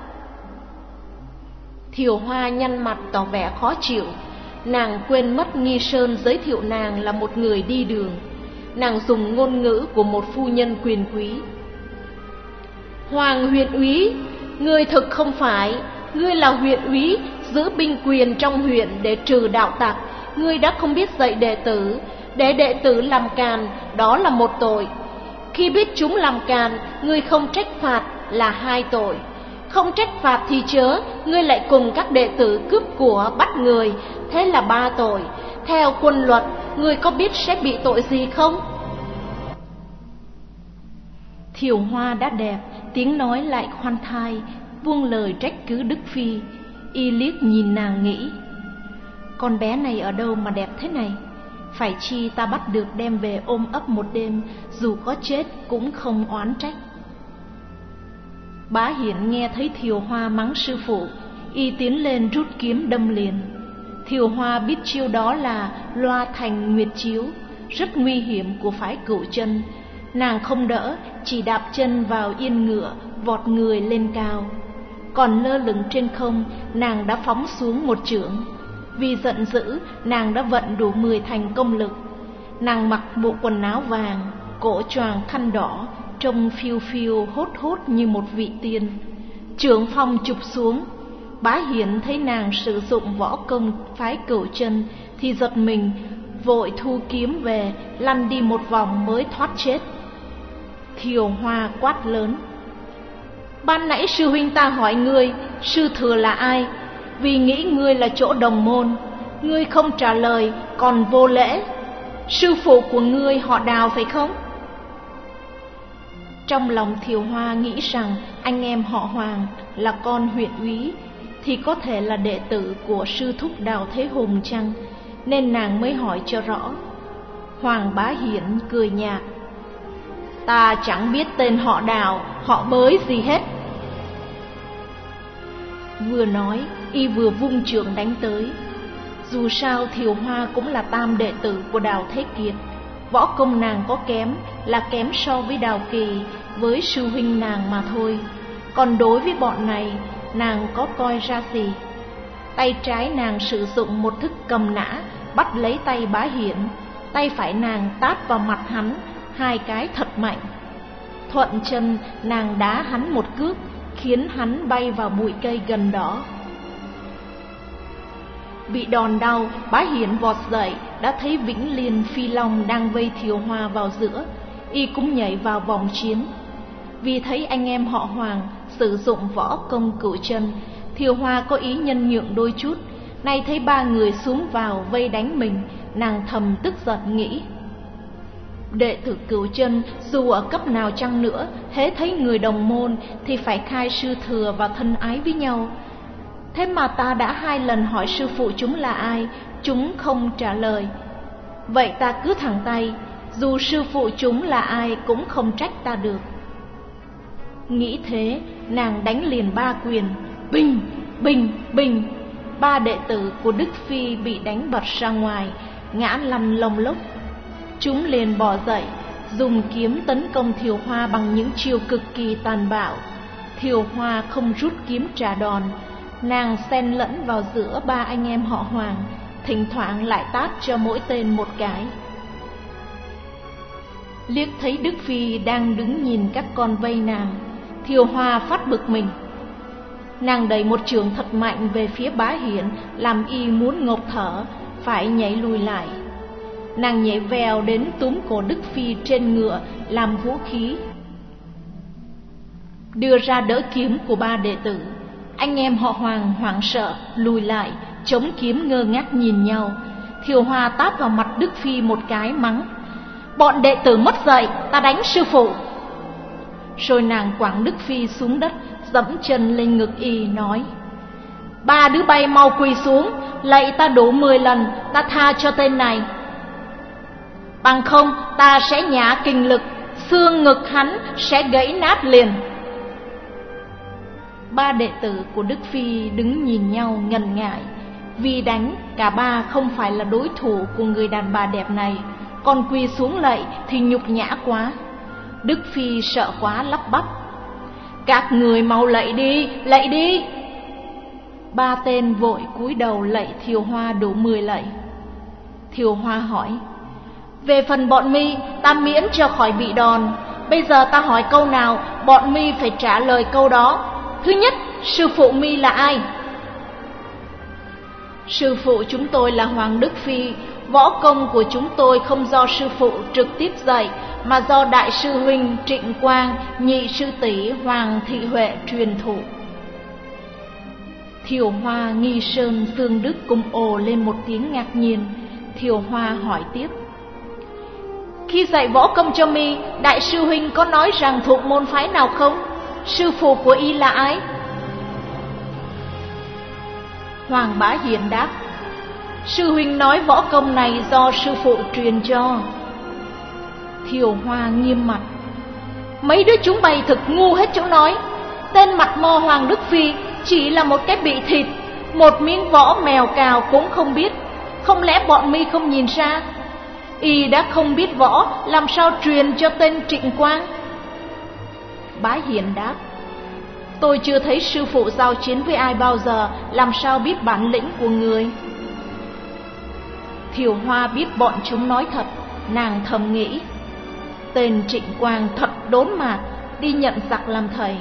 Thiều Hoa nhăn mặt tỏ vẻ khó chịu. Nàng quên mất Nghi Sơn giới thiệu nàng là một người đi đường. Nàng dùng ngôn ngữ của một phu nhân quyền quý: Hoàng huyện úy, ngươi thực không phải. Ngươi là huyện úy, giữ binh quyền trong huyện để trừ đạo tặc. Ngươi đã không biết dạy đệ tử. Để đệ tử làm càn, đó là một tội. Khi biết chúng làm càn, ngươi không trách phạt là hai tội. Không trách phạt thì chớ, ngươi lại cùng các đệ tử cướp của bắt người, thế là ba tội. Theo quân luật, ngươi có biết sẽ bị tội gì không? Thiều Hoa đã đẹp, tiếng nói lại khoan thai, buông lời trách cứ Đức Phi. Y liếc nhìn nàng nghĩ: con bé này ở đâu mà đẹp thế này? Phải chi ta bắt được đem về ôm ấp một đêm, dù có chết cũng không oán trách. Bá Hiển nghe thấy Thiều Hoa mắng sư phụ, y tiến lên rút kiếm đâm liền. Thiều Hoa biết chiêu đó là loa thành nguyệt chiếu, rất nguy hiểm của phái Cửu Chân. Nàng không đỡ, chỉ đạp chân vào yên ngựa, vọt người lên cao. Còn lơ lửng trên không, nàng đã phóng xuống một chưởng. Vì giận dữ, nàng đã vận đủ mười thành công lực. Nàng mặc bộ quần áo vàng, cổ choàng khăn đỏ, trông phiêu phiêu hốt hốt như một vị tiên. Chưởng phong chụp xuống. Bá Hiển thấy nàng sử dụng võ công phái Cửu Chân thì giật mình, vội thu kiếm về, lăn đi một vòng mới thoát chết. Thiều Hoa quát lớn: ban nãy sư huynh ta hỏi ngươi sư thừa là ai, vì nghĩ ngươi là chỗ đồng môn. Ngươi không trả lời còn vô lễ. Sư phụ của ngươi họ Đào phải không? Trong lòng Thiều Hoa nghĩ rằng anh em họ Hoàng là con huyện úy thì có thể là đệ tử của sư thúc Đào Thế Hùng chăng, nên nàng mới hỏi cho rõ. Hoàng Bá Hiển cười nhạt: ta chẳng biết tên họ Đào, họ Bới gì hết. Vừa nói, y vừa vung chưởng đánh tới. Dù sao Thiều Hoa cũng là tam đệ tử của Đào Thế Kiệt. Võ công nàng có kém là kém so với Đào Kỳ, với sư huynh nàng mà thôi. Còn đối với bọn này, nàng có coi ra gì. Tay trái nàng sử dụng một thức cầm nã, bắt lấy tay Bá Hiển. Tay phải nàng tát vào mặt hắn hai cái thật mạnh. Thuận chân nàng đá hắn một cước, khiến hắn bay vào bụi cây gần đó. Bị đòn đau, Bá Hiển vọt dậy, đã thấy Vĩnh Liên Phi Long đang vây Thiều Hoa vào giữa, y cũng nhảy vào vòng chiến. Vì thấy anh em họ Hoàng sử dụng võ công cửu chân, Thiều Hoa có ý nhân nhượng đôi chút. Nay thấy ba người xuống vào vây đánh mình, nàng thầm tức giận nghĩ: đệ tử cửu chân dù ở cấp nào chăng nữa, hễ thấy người đồng môn thì phải khai sư thừa và thân ái với nhau. Thế mà ta đã hai lần hỏi sư phụ chúng là ai, chúng không trả lời. Vậy ta cứ thẳng tay, dù sư phụ chúng là ai cũng không trách ta được. Nghĩ thế, nàng đánh liền ba quyền, bình, bình, bình. Ba đệ tử của Đức Phi bị đánh bật ra ngoài, ngã lăn lông lốc. Chúng liền bò dậy, dùng kiếm tấn công Thiều Hoa bằng những chiêu cực kỳ tàn bạo. Thiều Hoa không rút kiếm trả đòn, nàng xen lẫn vào giữa ba anh em họ Hoàng, thỉnh thoảng lại tát cho mỗi tên một cái. Liếc thấy Đức Phi đang đứng nhìn các con vây nàng, Thiều Hoa phát bực mình. Nàng đẩy một chưởng thật mạnh về phía Bá Hiển, làm y muốn ngộp thở, phải nhảy lùi lại. Nàng nhảy vèo đến túm cổ Đức Phi trên ngựa làm vũ khí, đưa ra đỡ kiếm của ba đệ tử. Anh em họ Hoàng hoảng sợ lùi lại, chống kiếm ngơ ngác nhìn nhau. Thiều Hoa tát vào mặt Đức Phi một cái mắng: bọn đệ tử mất dạy, ta đánh sư phụ. Rồi nàng quẳng Đức Phi xuống đất, dẫm chân lên ngực y nói: ba đứa bay mau quỳ xuống, lạy ta đủ mười lần, ta tha cho tên này. Bằng không ta sẽ nhả kình lực, xương ngực hắn sẽ gãy nát liền. Ba đệ tử của Đức Phi đứng nhìn nhau ngần ngại. Vì đánh, cả ba không phải là đối thủ của người đàn bà đẹp này, còn quỳ xuống lạy thì nhục nhã quá. Đức Phi sợ quá lắp bắp: các người mau lạy đi, lạy đi. Ba tên vội cúi đầu lạy Thiều Hoa đủ mười lạy. Thiều Hoa hỏi: về phần bọn mi, ta miễn cho khỏi bị đòn. Bây giờ ta hỏi câu nào, bọn mi phải trả lời câu đó. Thứ nhất, sư phụ mi là ai? Sư phụ chúng tôi là Hoàng Đức Phi. Võ công của chúng tôi không do sư phụ trực tiếp dạy, mà do đại sư huynh Trịnh Quang, nhị sư tỷ Hoàng Thị Huệ truyền thụ. Thiều Hoa, Nghi Sơn, Dương Đức cùng ồ lên một tiếng ngạc nhiên. Thiều Hoa hỏi tiếp: khi dạy võ công cho mi, đại sư huynh có nói rằng thuộc môn phái nào không? Sư phụ của y là ai? Hoàng Bá Hiền đáp: sư huynh nói võ công này do sư phụ truyền cho. Thiều Hoa nghiêm mặt: mấy đứa chúng bay thực ngu hết chỗ nói. Tên mặt mo Hoàng Đức Phi chỉ là một cái bị thịt, một miếng võ mèo cào cũng không biết. Không lẽ bọn mi không nhìn ra? Y đã không biết võ, làm sao truyền cho tên Trịnh Quang? Bá Hiền đáp: tôi chưa thấy sư phụ giao chiến với ai bao giờ, làm sao biết bản lĩnh của người? Thiều Hoa biết bọn chúng nói thật, nàng thầm nghĩ: tên Trịnh Quang thật đốn mạt, đi nhận giặc làm thầy.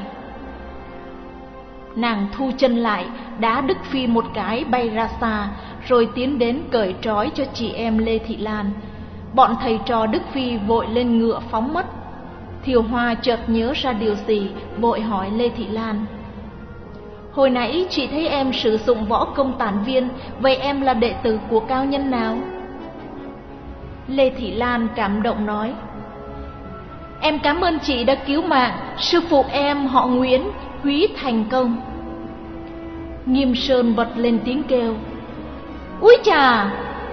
Nàng thu chân lại, đá Đức Phi một cái bay ra xa, rồi tiến đến cởi trói cho chị em Lê Thị Lan. Bọn thầy trò Đức Phi vội lên ngựa phóng mất. Thiều Hoa chợt nhớ ra điều gì, vội hỏi Lê Thị Lan: hồi nãy chị thấy em sử dụng võ công tản viên, vậy em là đệ tử của cao nhân nào? Lê Thị Lan cảm động nói: em cảm ơn chị đã cứu mạng, sư phụ em họ Nguyễn, Húy Thành Công. Nghiêm Sơn bật lên tiếng kêu: úi chà!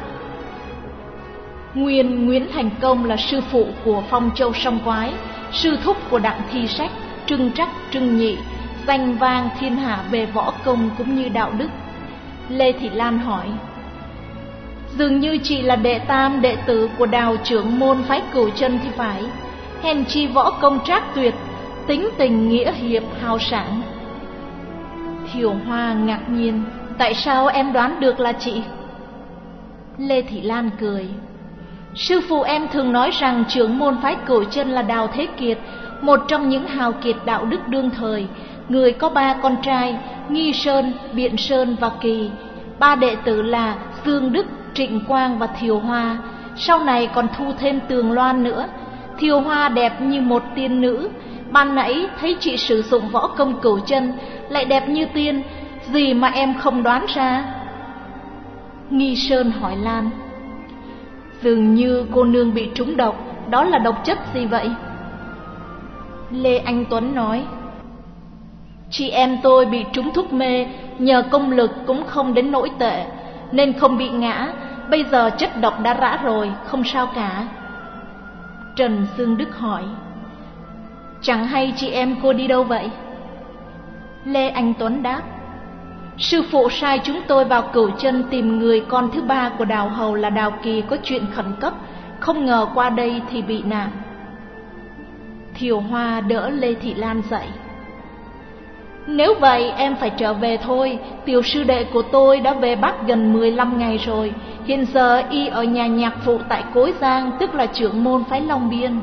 Nguyên Nguyễn Thành Công là sư phụ của Phong Châu Song Quái, sư thúc của Đặng Thi Sách, Trưng Trắc, Trưng Nhị, danh vang thiên hạ về võ công cũng như đạo đức. Lê Thị Lan hỏi: dường như chị là đệ tam đệ tử của Đào trưởng môn phái Cửu Chân thì phải. Hèn chi võ công trác tuyệt, tính tình nghĩa hiệp hào sảng. Thiều Hoa ngạc nhiên: tại sao em đoán được là chị? Lê Thị Lan cười: sư phụ em thường nói rằng trưởng môn phái Cửu Chân là Đào Thế Kiệt, một trong những hào kiệt đạo đức đương thời. Người có ba con trai: Nghi Sơn, Biện Sơn và Kỳ. Ba đệ tử là Dương Đức, Trịnh Quang và Thiều Hoa, sau này còn thu thêm Tường Loan nữa. Thiều Hoa đẹp như một tiên nữ, ban nãy thấy chị sử dụng võ công Cửu Chân lại đẹp như tiên, gì mà em không đoán ra? Nghi Sơn hỏi Lan: Dường như cô nương bị trúng độc, đó là độc chất gì vậy? Lê Anh Tuấn nói: Chị em tôi bị trúng thuốc mê, nhờ công lực cũng không đến nỗi tệ, nên không bị ngã. Bây giờ chất độc đã rã rồi, không sao cả. Trần Dương Đức hỏi: Chẳng hay chị em cô đi đâu vậy? Lê Anh Tuấn đáp: Sư phụ sai chúng tôi vào Cửu Chân tìm người con thứ ba của Đào Hầu là Đào Kỳ có chuyện khẩn cấp, không ngờ qua đây thì bị nạn. Thiều Hoa đỡ Lê Thị Lan dậy: Nếu vậy em phải trở về thôi. Tiểu sư đệ của tôi đã về Bắc gần mười lăm ngày rồi. Hiện giờ y ở nhà nhạc phụ tại Cối Giang, tức là trưởng môn phái Long Biên.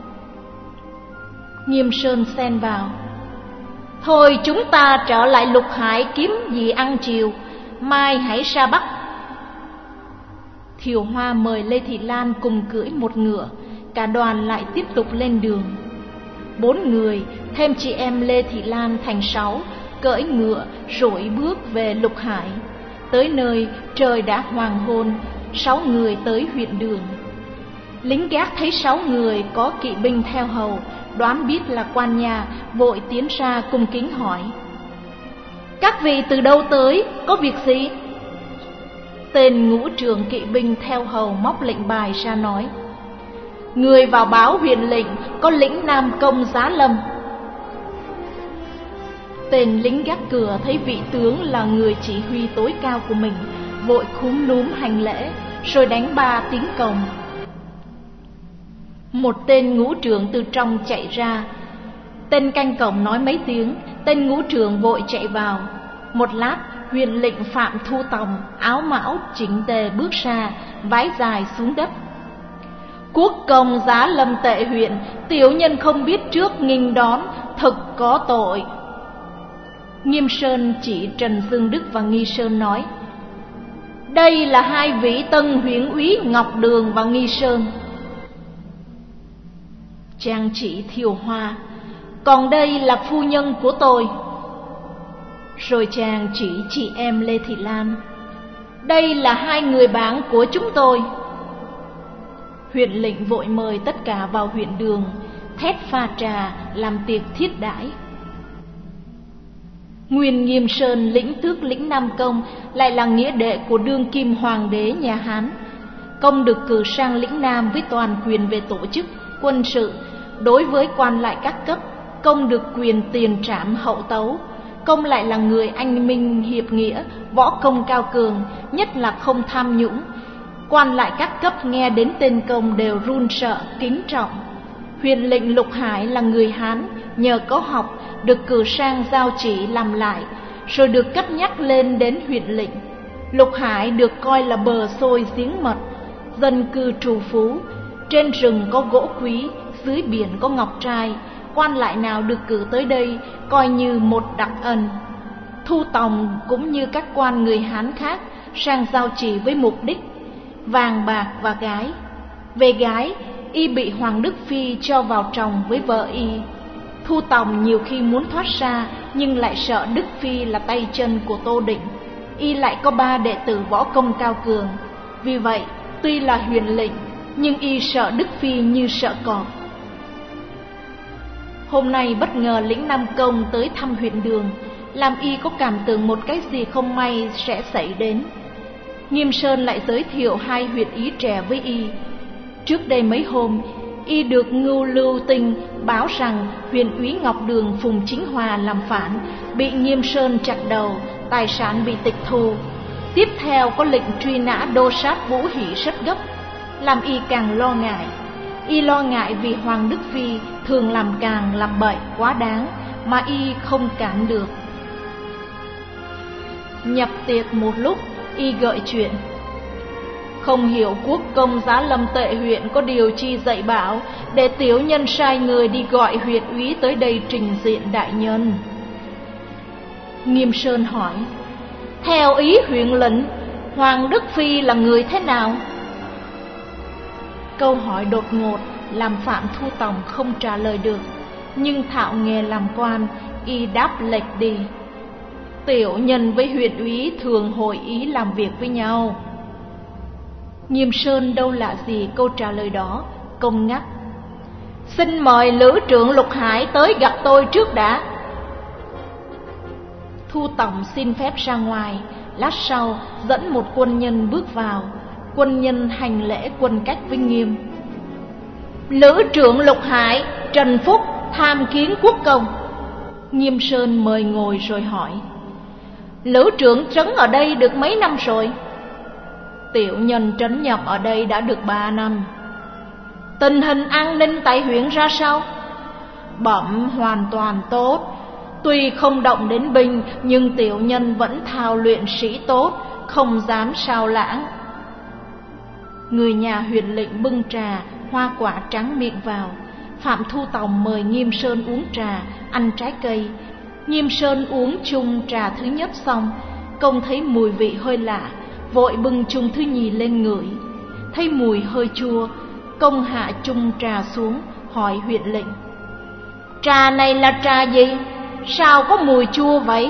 Nghiêm Sơn xen vào: Thôi chúng ta trở lại Lục Hải kiếm gì ăn chiều, mai hãy ra Bắc. Thiều Hoa mời Lê Thị Lan cùng cưỡi một ngựa, cả đoàn lại tiếp tục lên đường. Bốn người thêm chị em Lê Thị Lan thành sáu, cưỡi ngựa rỗi bước về Lục Hải. Tới nơi trời đã hoàng hôn, sáu người tới huyện Đường. Lính gác thấy sáu người có kỵ binh theo hầu, đoán biết là quan nhà, vội tiến ra cung kính hỏi: Các vị từ đâu tới, có việc gì? Tên ngũ trưởng kỵ binh theo hầu móc lệnh bài ra nói: Người vào báo huyện lệnh có lĩnh Nam Công Giá Lâm. Tên lính gác cửa thấy vị tướng là người chỉ huy tối cao của mình, vội cúm núm hành lễ, rồi đánh ba tiếng cồng. Một tên ngũ trưởng từ trong chạy ra. Tên canh cổng nói mấy tiếng, tên ngũ trưởng vội chạy vào. Một lát, huyện lệnh Phạm Thu Tòng áo mão chỉnh tề bước ra, vái dài xuống đất: Quốc công Giá Lâm tệ huyện, tiểu nhân không biết trước nghinh đón, thực có tội. Nghiêm Sơn chỉ Trần Dương Đức và Nghi Sơn nói: Đây là hai vị tân huyện úy Ngọc Đường và Nghi Sơn. Chàng chỉ Thiều Hoa: Còn đây là phu nhân của tôi. Rồi chàng chỉ chị em Lê Thị Lan: Đây là hai người bạn của chúng tôi. Huyện lệnh vội mời tất cả vào huyện Đường, thét pha trà, làm tiệc thiết đãi. Nguyên Nghiêm Sơn lĩnh tước lĩnh Nam Công, lại là nghĩa đệ của đương kim hoàng đế nhà Hán. Công được cử sang lĩnh Nam với toàn quyền về tổ chức quân sự. Đối với quan lại các cấp, công được quyền tiền trảm hậu tấu. Công lại là người anh minh hiệp nghĩa, võ công cao cường, nhất là không tham nhũng. Quan lại các cấp nghe đến tên công đều run sợ, kính trọng. Huyện lệnh Lục Hải là người Hán, nhờ có học, được cử sang giao chỉ làm lại, rồi được cất nhắc lên đến huyện lệnh. Lục Hải được coi là bờ sôi giếng mật, dân cư trù phú, trên rừng có gỗ quý, dưới biển có ngọc trai. Quan lại nào được cử tới đây coi như một đặc ân. Thu Tòng cũng như các quan người Hán khác sang giao chỉ với mục đích vàng bạc và gái. Về gái, y bị Hoàng Đức Phi cho vào chồng với vợ y. Thu Tòng nhiều khi muốn thoát ra, nhưng lại sợ Đức Phi là tay chân của Tô Định. Y lại có ba đệ tử võ công cao cường. Vì vậy, tuy là huyện lệnh, nhưng y sợ Đức Phi như sợ cọp. Hôm nay bất ngờ lĩnh Nam Công tới thăm huyện Đường, làm y có cảm tưởng một cái gì không may sẽ xảy đến. Nghiêm Sơn lại giới thiệu hai huyện ý trẻ với y. Trước đây mấy hôm, y được Ngưu Lưu Tinh báo rằng huyện úy Ngọc Đường Phùng Chính Hòa làm phản, bị Nghiêm Sơn chặt đầu, tài sản bị tịch thu. Tiếp theo có lệnh truy nã đô sát Vũ Hỷ rất gấp, làm y càng lo ngại. Y lo ngại vì Hoàng Đức Phi thường làm càng làm bậy quá đáng, mà y không cản được. Nhập tiệc một lúc, y gợi chuyện: Không hiểu quốc công Giá Lâm tệ huyện có điều chi dạy bảo, để tiểu nhân sai người đi gọi huyện úy tới đây trình diện đại nhân. Nghiêm Sơn hỏi: Theo ý huyện lệnh, Hoàng Đức Phi là người thế nào? Câu hỏi đột ngột làm Phạm Thu Tòng không trả lời được, nhưng thạo nghề làm quan, y đáp lệch đi. Tiểu nhân với huyện úy thường hội ý làm việc với nhau. Nghiêm Sơn đâu lạ gì câu trả lời đó, công ngắc: Xin mời lữ trưởng Lục Hải tới gặp tôi trước đã. Thu Tòng xin phép ra ngoài, lát sau dẫn một quân nhân bước vào. Quân nhân hành lễ quân cách với Nghiêm. Lữ trưởng Lục Hải, Trần Phúc tham kiến quốc công. Nghiêm Sơn mời ngồi rồi hỏi: Lữ trưởng trấn ở đây được mấy năm rồi? Tiểu nhân trấn nhập ở đây đã được ba năm. Tình hình an ninh tại huyện ra sao? Bẩm hoàn toàn tốt. Tuy không động đến binh, nhưng tiểu nhân vẫn thao luyện sĩ tốt, không dám sao lãng. Người nhà huyện lệnh bưng trà, hoa quả trắng miệng vào. Phạm Thu Tòng mời Nghiêm Sơn uống trà, ăn trái cây. Nghiêm Sơn uống chung trà thứ nhất xong, công thấy mùi vị hơi lạ, vội bưng chung thứ nhì lên ngửi. Thấy mùi hơi chua, công hạ chung trà xuống, hỏi huyện lệnh: Trà này là trà gì? Sao có mùi chua vậy?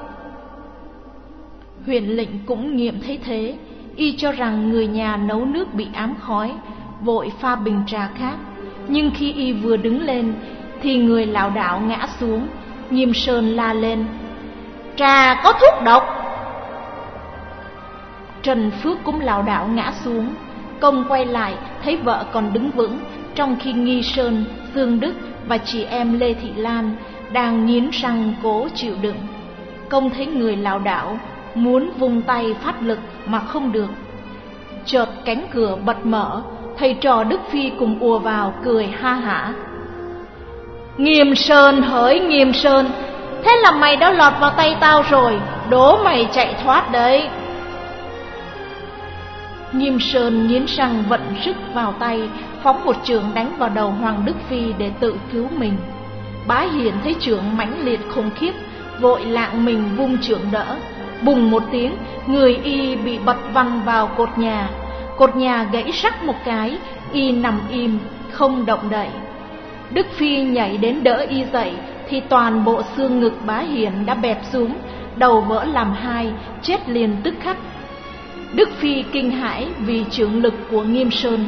Huyện lệnh cũng nghiệm thấy thế, y cho rằng người nhà nấu nước bị ám khói, vội pha bình trà khác. Nhưng khi y vừa đứng lên thì người lảo đảo ngã xuống. Nghiêm Sơn la lên: Trà có thuốc độc! Trần Phước cũng lảo đảo ngã xuống. Công quay lại thấy vợ còn đứng vững, trong khi Nghi Sơn, Dương Đức và chị em Lê Thị Lan đang nghiến răng cố chịu đựng. Công thấy người lảo đảo, muốn vung tay phát lực mà không được. Chợt cánh cửa bật mở, thầy trò Đức Phi cùng ùa vào cười ha hả: Nghiêm Sơn hỡi Nghiêm Sơn, thế là mày đã lọt vào tay tao rồi, đố mày chạy thoát đấy. Nghiêm Sơn nghiến răng vận sức vào tay, phóng một chưởng đánh vào đầu Hoàng Đức Phi để tự cứu mình. Bá Hiển thấy chưởng mãnh liệt khủng khiếp, vội lạng mình vung chưởng đỡ. Bùng một tiếng, người y bị bật văng vào cột nhà. Cột nhà gãy rắc một cái, y nằm im, không động đậy. Đức Phi nhảy đến đỡ y dậy, thì toàn bộ xương ngực Bá Hiển đã bẹp xuống, đầu vỡ làm hai, chết liền tức khắc. Đức Phi kinh hãi vì chưởng lực của Nghiêm Sơn.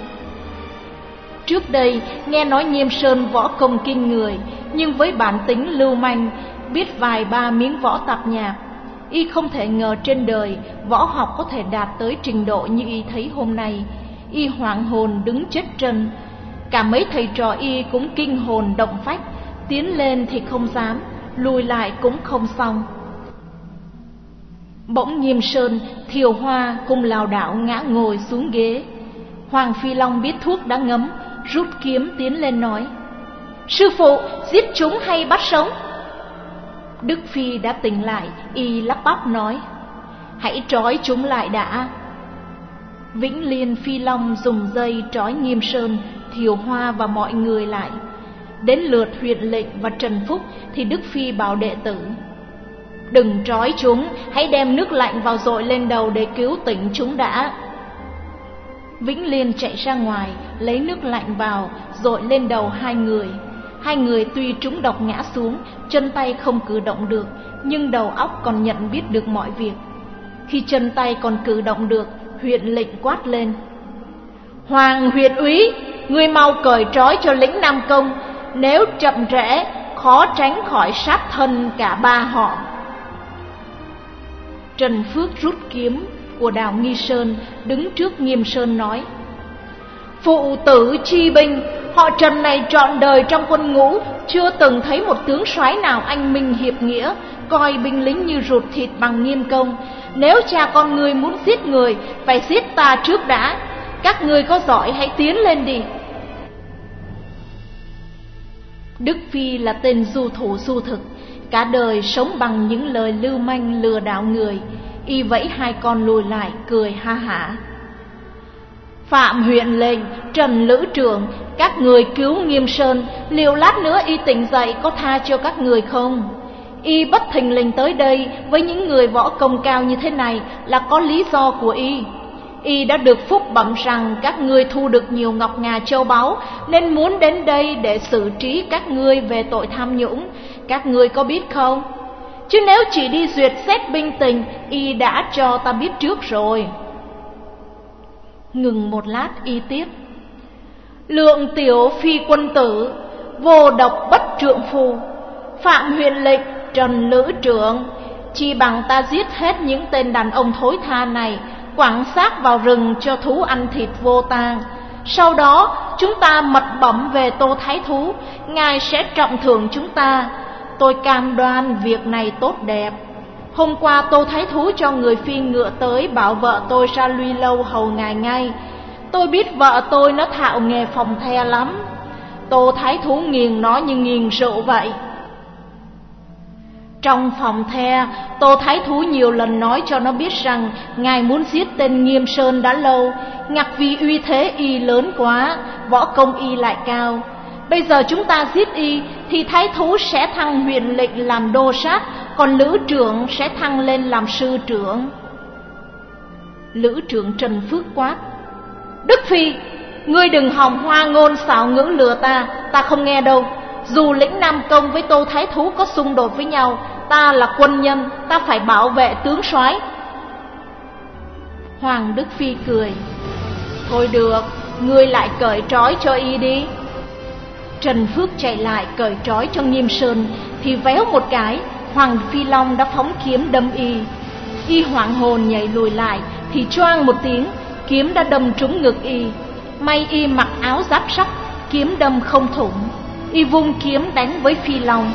Trước đây nghe nói Nghiêm Sơn võ công kinh người, nhưng với bản tính lưu manh, biết vài ba miếng võ tạp nhạp, y không thể ngờ trên đời võ học có thể đạt tới trình độ như y thấy hôm nay. Y hoảng hồn đứng chết chân. Cả mấy thầy trò y cũng kinh hồn động phách, tiến lên thì không dám, lùi lại cũng không xong. Bỗng Nghiêm Sơn, Thiều Hoa cùng lảo đảo ngã ngồi xuống ghế. Hoàng Phi Long biết thuốc đã ngấm, rút kiếm tiến lên nói: Sư phụ, giết chúng hay bắt sống? Đức Phi đã tỉnh lại, y lắp bắp nói: Hãy trói chúng lại đã. Vĩnh Liên Phi Long dùng dây trói Nghiêm Sơn, Thiều Hoa và mọi người lại. Đến lượt huyện lệnh và Trần Phúc thì Đức Phi bảo đệ tử: Đừng trói chúng, hãy đem nước lạnh vào dội lên đầu để cứu tỉnh chúng đã. Vĩnh Liên chạy ra ngoài, lấy nước lạnh vào, dội lên đầu hai người. Hai người tuy trúng độc ngã xuống, chân tay không cử động được, nhưng đầu óc còn nhận biết được mọi việc. Khi chân tay còn cử động được, huyện lệnh quát lên: Hoàng huyện úy, ngươi mau cởi trói cho lĩnh Nam Công, nếu chậm trễ khó tránh khỏi sát thân cả ba họ. Trần Phước rút kiếm của Đào Nghi Sơn, đứng trước Nghiêm Sơn nói: Phụ tử chi binh, họ Trần này trọn đời trong quân ngũ, chưa từng thấy một tướng soái nào anh minh hiệp nghĩa, coi binh lính như ruột thịt bằng Nghiêm công. Nếu cha con ngươi muốn giết người, phải giết ta trước đã. Các ngươi có giỏi hãy tiến lên đi. Đức Phi là tên du thủ du thực, cả đời sống bằng những lời lưu manh lừa đảo người. Y vẫy hai con lùi lại, cười ha hả: Phạm huyện lệnh, Trần lữ trưởng, các người cứu Nghiêm Sơn, liệu lát nữa y tỉnh dậy có tha cho các người không? Y bất thình lình tới đây với những người võ công cao như thế này là có lý do của Y. Y đã được phúc bẩm rằng các ngươi thu được nhiều ngọc ngà châu báu, nên muốn đến đây để xử trí các ngươi về tội tham nhũng. Các ngươi có biết không? Chứ nếu chỉ đi duyệt xét binh tình, Y đã cho ta biết trước rồi. Ngừng một lát, Y tiếp: Lượng tiểu phi quân tử, vô độc bất trượng phù, phạm huyện lệnh Trần Lữ Trưởng, chi bằng ta giết hết những tên đàn ông thối tha này, quẳng xác vào rừng cho thú ăn thịt vô tang. Sau đó chúng ta mật bẩm về Tô Thái Thú, ngài sẽ trọng thưởng chúng ta. Tôi cam đoan việc này tốt đẹp. Hôm qua Tô Thái Thú cho người phi ngựa tới bảo vợ tôi ra Luy Lâu hầu ngài ngay. Tôi biết vợ tôi nó thạo nghề phòng the lắm. Tô Thái Thú nghiền nó như nghiền rượu vậy. Trong phòng the, Tô Thái Thú nhiều lần nói cho nó biết rằng ngài muốn giết tên Nghiêm Sơn đã lâu, ngặt vì uy thế Y lớn quá, võ công Y lại cao. Bây giờ chúng ta giết Y thì Thái Thú sẽ thăng huyện lệnh làm đô sát, còn Lữ Trưởng sẽ thăng lên làm sư trưởng. Lữ Trưởng Trần Phước quát: Đức Phi, ngươi đừng hòng hoa ngôn xảo ngữ lừa ta, ta không nghe đâu. Dù lĩnh Nam Công với Tô Thái Thú có xung đột với nhau, ta là quân nhân, ta phải bảo vệ tướng soái. Hoàng Đức Phi cười: Thôi được, ngươi lại cởi trói cho Y đi. Trần Phước chạy lại cởi trói cho Nghiêm Sơn, thì véo một cái, Hoàng Phi Long đã phóng kiếm đâm Y. Y hoảng hồn nhảy lùi lại, thì choang một tiếng, kiếm đã đâm trúng ngực Y. May Y mặc áo giáp sắt, kiếm đâm không thủng. Y vung kiếm đánh với Phi Long.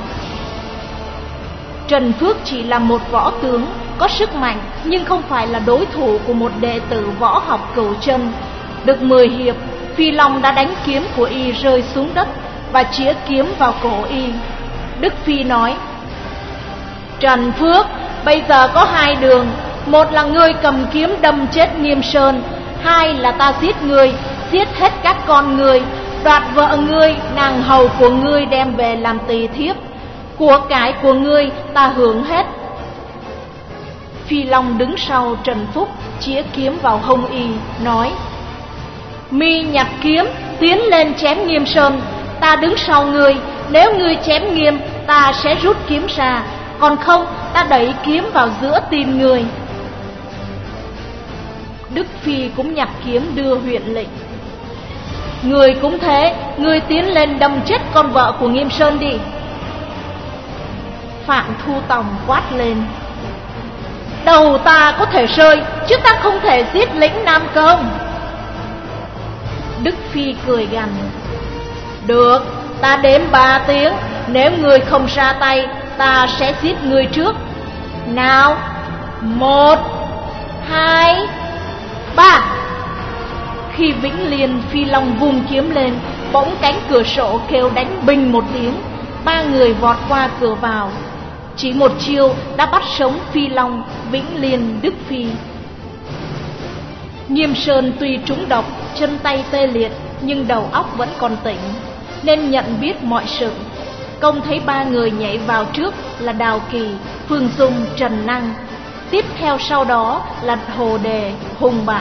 Trần Phước chỉ là một võ tướng có sức mạnh, nhưng không phải là đối thủ của một đệ tử võ học cửu chân. Được mười hiệp, Phi Long đã đánh kiếm của Y rơi xuống đất và chĩa kiếm vào cổ Y. Đức Phi nói: Trần Phước, bây giờ có hai đường. Một là ngươi cầm kiếm đâm chết Nghiêm Sơn, hai là ta giết ngươi, giết hết các con ngươi, đoạt vợ ngươi, nàng hầu của ngươi đem về làm tỳ thiếp. Của cải của ngươi ta hưởng hết. Phi Long đứng sau Trần Phúc, chĩa kiếm vào hông Y, nói: Mi nhặt kiếm, tiến lên chém Nghiêm Sơn. Ta đứng sau ngươi, nếu ngươi chém Nghiêm, ta sẽ rút kiếm ra, còn không ta đẩy kiếm vào giữa tim ngươi. Đức Phi cũng nhặt kiếm đưa huyện lệnh: Ngươi cũng thế, ngươi tiến lên đâm chết con vợ của Nghiêm Sơn đi. Phạm Thu Tòng quát lên: Đầu ta có thể rơi, chứ ta không thể giết lĩnh Nam Công. Đức Phi cười gằn: Được, ta đếm ba tiếng, nếu ngươi không ra tay, ta sẽ giết ngươi trước. Nào, một, hai, ba. Khi Vĩnh Liên, Phi Long vung kiếm lên, bỗng cánh cửa sổ kêu đánh bình một tiếng. Ba người vọt qua cửa vào. Chỉ một chiêu đã bắt sống Phi Long, Vĩnh Liên, Đức Phi. Nghiêm Sơn tuy trúng độc, chân tay tê liệt, nhưng đầu óc vẫn còn tỉnh, nên nhận biết mọi sự. Công thấy ba người nhảy vào trước là Đào Kỳ, Phương Dung, Trần Năng. Tiếp theo sau đó là Hồ Đề, Hùng Bảo.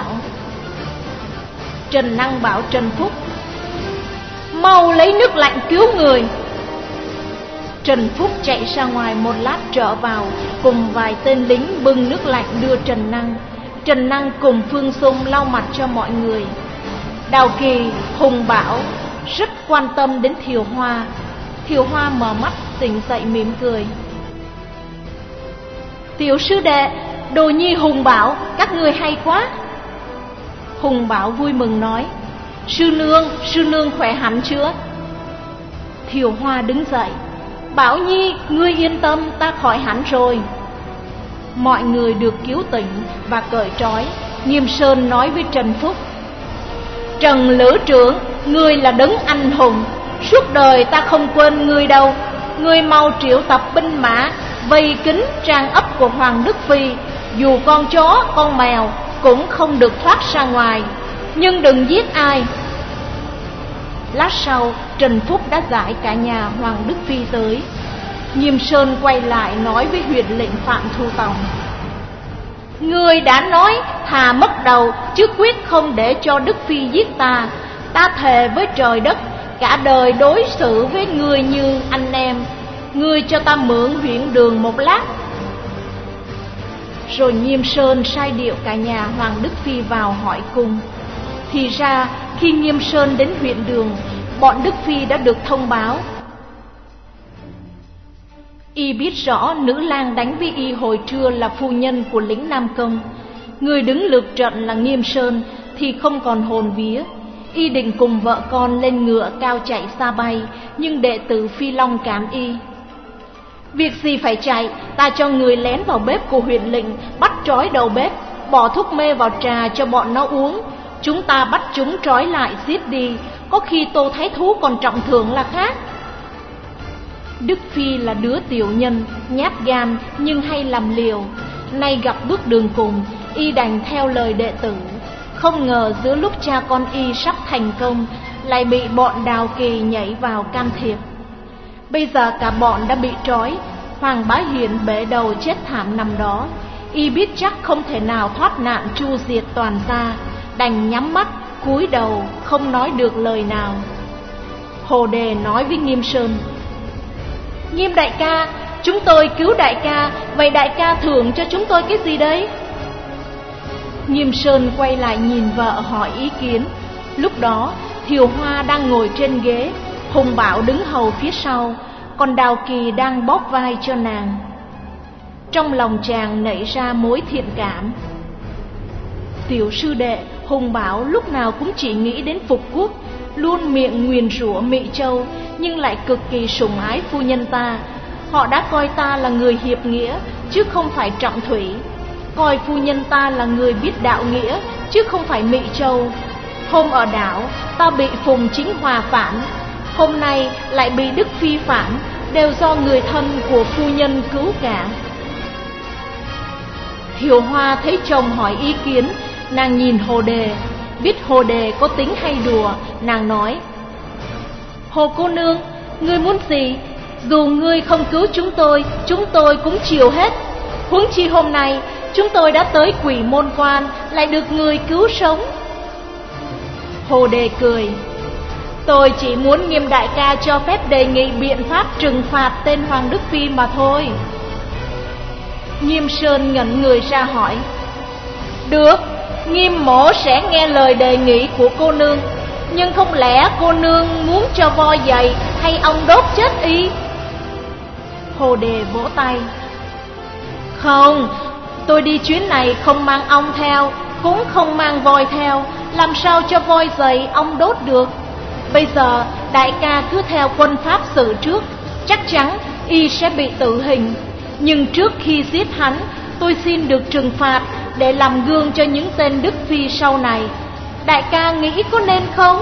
Trần Năng bảo Trần Phúc: Mau lấy nước lạnh cứu người. Trần Phúc chạy ra ngoài một lát trở vào, cùng vài tên lính bưng nước lạnh đưa Trần Năng. Trần Năng cùng Phương Dung lau mặt cho mọi người. Đào Kỳ, Hùng Bảo rất quan tâm đến Thiều Hoa. Thiều Hoa mở mắt tỉnh dậy mỉm cười: Tiểu sư đệ, Đồ Nhi Hùng Bảo, các ngươi hay quá. Hùng Bảo vui mừng nói: Sư nương, sư nương khỏe hẳn chưa? Thiều Hoa đứng dậy: Bảo Nhi, ngươi yên tâm, ta khỏi hẳn rồi. Mọi người được cứu tỉnh và cởi trói. Nghiêm Sơn nói với Trần Phúc: Trần Lữ Trưởng, ngươi là đấng anh hùng, suốt đời ta không quên ngươi đâu. Ngươi mau triệu tập binh mã vây kín trang ấp của Hoàng Đức Phi, dù con chó, con mèo cũng không được thoát ra ngoài, nhưng đừng giết ai. Lát sau, Trần Phúc đã giải cả nhà Hoàng Đức Phi tới. Nghiêm Sơn quay lại nói với huyện lệnh Phạm Thu Tòng: Ngươi đã nói thà mất đầu chứ quyết không để cho Đức Phi giết ta. Ta thề với trời đất, cả đời đối xử với ngươi như anh em. Ngươi cho ta mượn huyện đường một lát. Rồi Nghiêm Sơn sai điệu cả nhà Hoàng Đức Phi vào hỏi cung. Thì ra khi Nghiêm Sơn đến huyện đường, bọn Đức Phi đã được thông báo. Y biết rõ nữ lang đánh với y hồi trưa là phu nhân của lính Nam Công. Người đứng lược trận là Nghiêm Sơn thì không còn hồn vía. Y định cùng vợ con lên ngựa cao chạy xa bay, nhưng đệ tử Phi Long cản y. Việc gì phải chạy, ta cho người lén vào bếp của huyện lệnh, bắt trói đầu bếp, bỏ thuốc mê vào trà cho bọn nó uống. Chúng ta bắt chúng trói lại giết đi, có khi Tô Thái Thú còn trọng thưởng là khác. Đức Phi là đứa tiểu nhân, nhát gan nhưng hay làm liều. Nay gặp bước đường cùng, y đành theo lời đệ tử. Không ngờ giữa lúc cha con y sắp thành công, lại bị bọn Đào Kỳ nhảy vào can thiệp. Bây giờ cả bọn đã bị trói, Hoàng Bá Hiển bể đầu chết thảm nằm đó. Y biết chắc không thể nào thoát nạn tru diệt toàn gia, đành nhắm mắt cúi đầu không nói được lời nào. Hồ Đề nói với Nghiêm Sơn: Nghiêm đại ca, chúng tôi cứu đại ca, vậy đại ca thưởng cho chúng tôi cái gì đấy? Nghiêm Sơn quay lại nhìn vợ hỏi ý kiến. Lúc đó Thiều Hoa đang ngồi trên ghế, Hùng Bảo đứng hầu phía sau, còn Đào Kỳ đang bóp vai cho nàng. Trong lòng chàng nảy ra mối thiện cảm. Tiểu sư đệ Hùng Bảo lúc nào cũng chỉ nghĩ đến phục quốc, luôn miệng nguyền rủa Mị Châu, nhưng lại cực kỳ sủng ái phu nhân ta. Họ đã coi ta là người hiệp nghĩa chứ không phải trọng thủy, coi phu nhân ta là người biết đạo nghĩa chứ không phải Mị Châu. Hôm ở đảo ta bị Phùng Chính Hòa phản, hôm nay lại bị Đức Phi phản, đều do người thân của phu nhân cứu cả. Thiều Hoa thấy chồng hỏi ý kiến, nàng nhìn Hồ Đề, biết Hồ Đề có tính hay đùa, nàng nói: Hồ cô nương, ngươi muốn gì? Dù ngươi không cứu chúng tôi, chúng tôi cũng chịu hết. Huống chi hôm nay chúng tôi đã tới Quỷ Môn Quan, lại được người cứu sống. Hồ Đề cười: Tôi chỉ muốn Nghiêm đại ca cho phép đề nghị biện pháp trừng phạt tên Hoàng Đức Phi mà thôi. Nghiêm Sơn ngẩn người ra hỏi: Được, Nghiêm mỗ sẽ nghe lời đề nghị của cô nương, nhưng không lẽ cô nương muốn cho voi dày hay ông đốt chết y? Hồ Đề vỗ tay: Không, tôi đi chuyến này không mang ong theo, cũng không mang voi theo, làm sao cho voi dày ong đốt được. Bây giờ đại ca cứ theo quân pháp xử trước, chắc chắn y sẽ bị tử hình. Nhưng trước khi giết hắn, tôi xin được trừng phạt để làm gương cho những tên Đức Phi sau này. Đại ca nghĩ có nên không?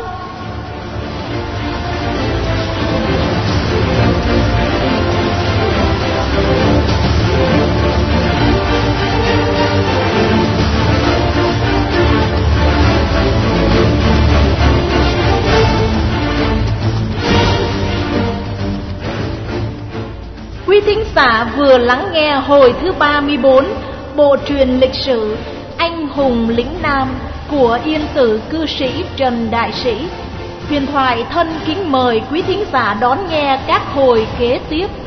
Quý thính giả vừa lắng nghe hồi thứ ba mươi bốn bộ truyền lịch sử Anh hùng lĩnh Nam của Yên Tử cư sĩ Trần Đại Sĩ. Huyền Thoại thân kính mời quý thính giả đón nghe các hồi kế tiếp.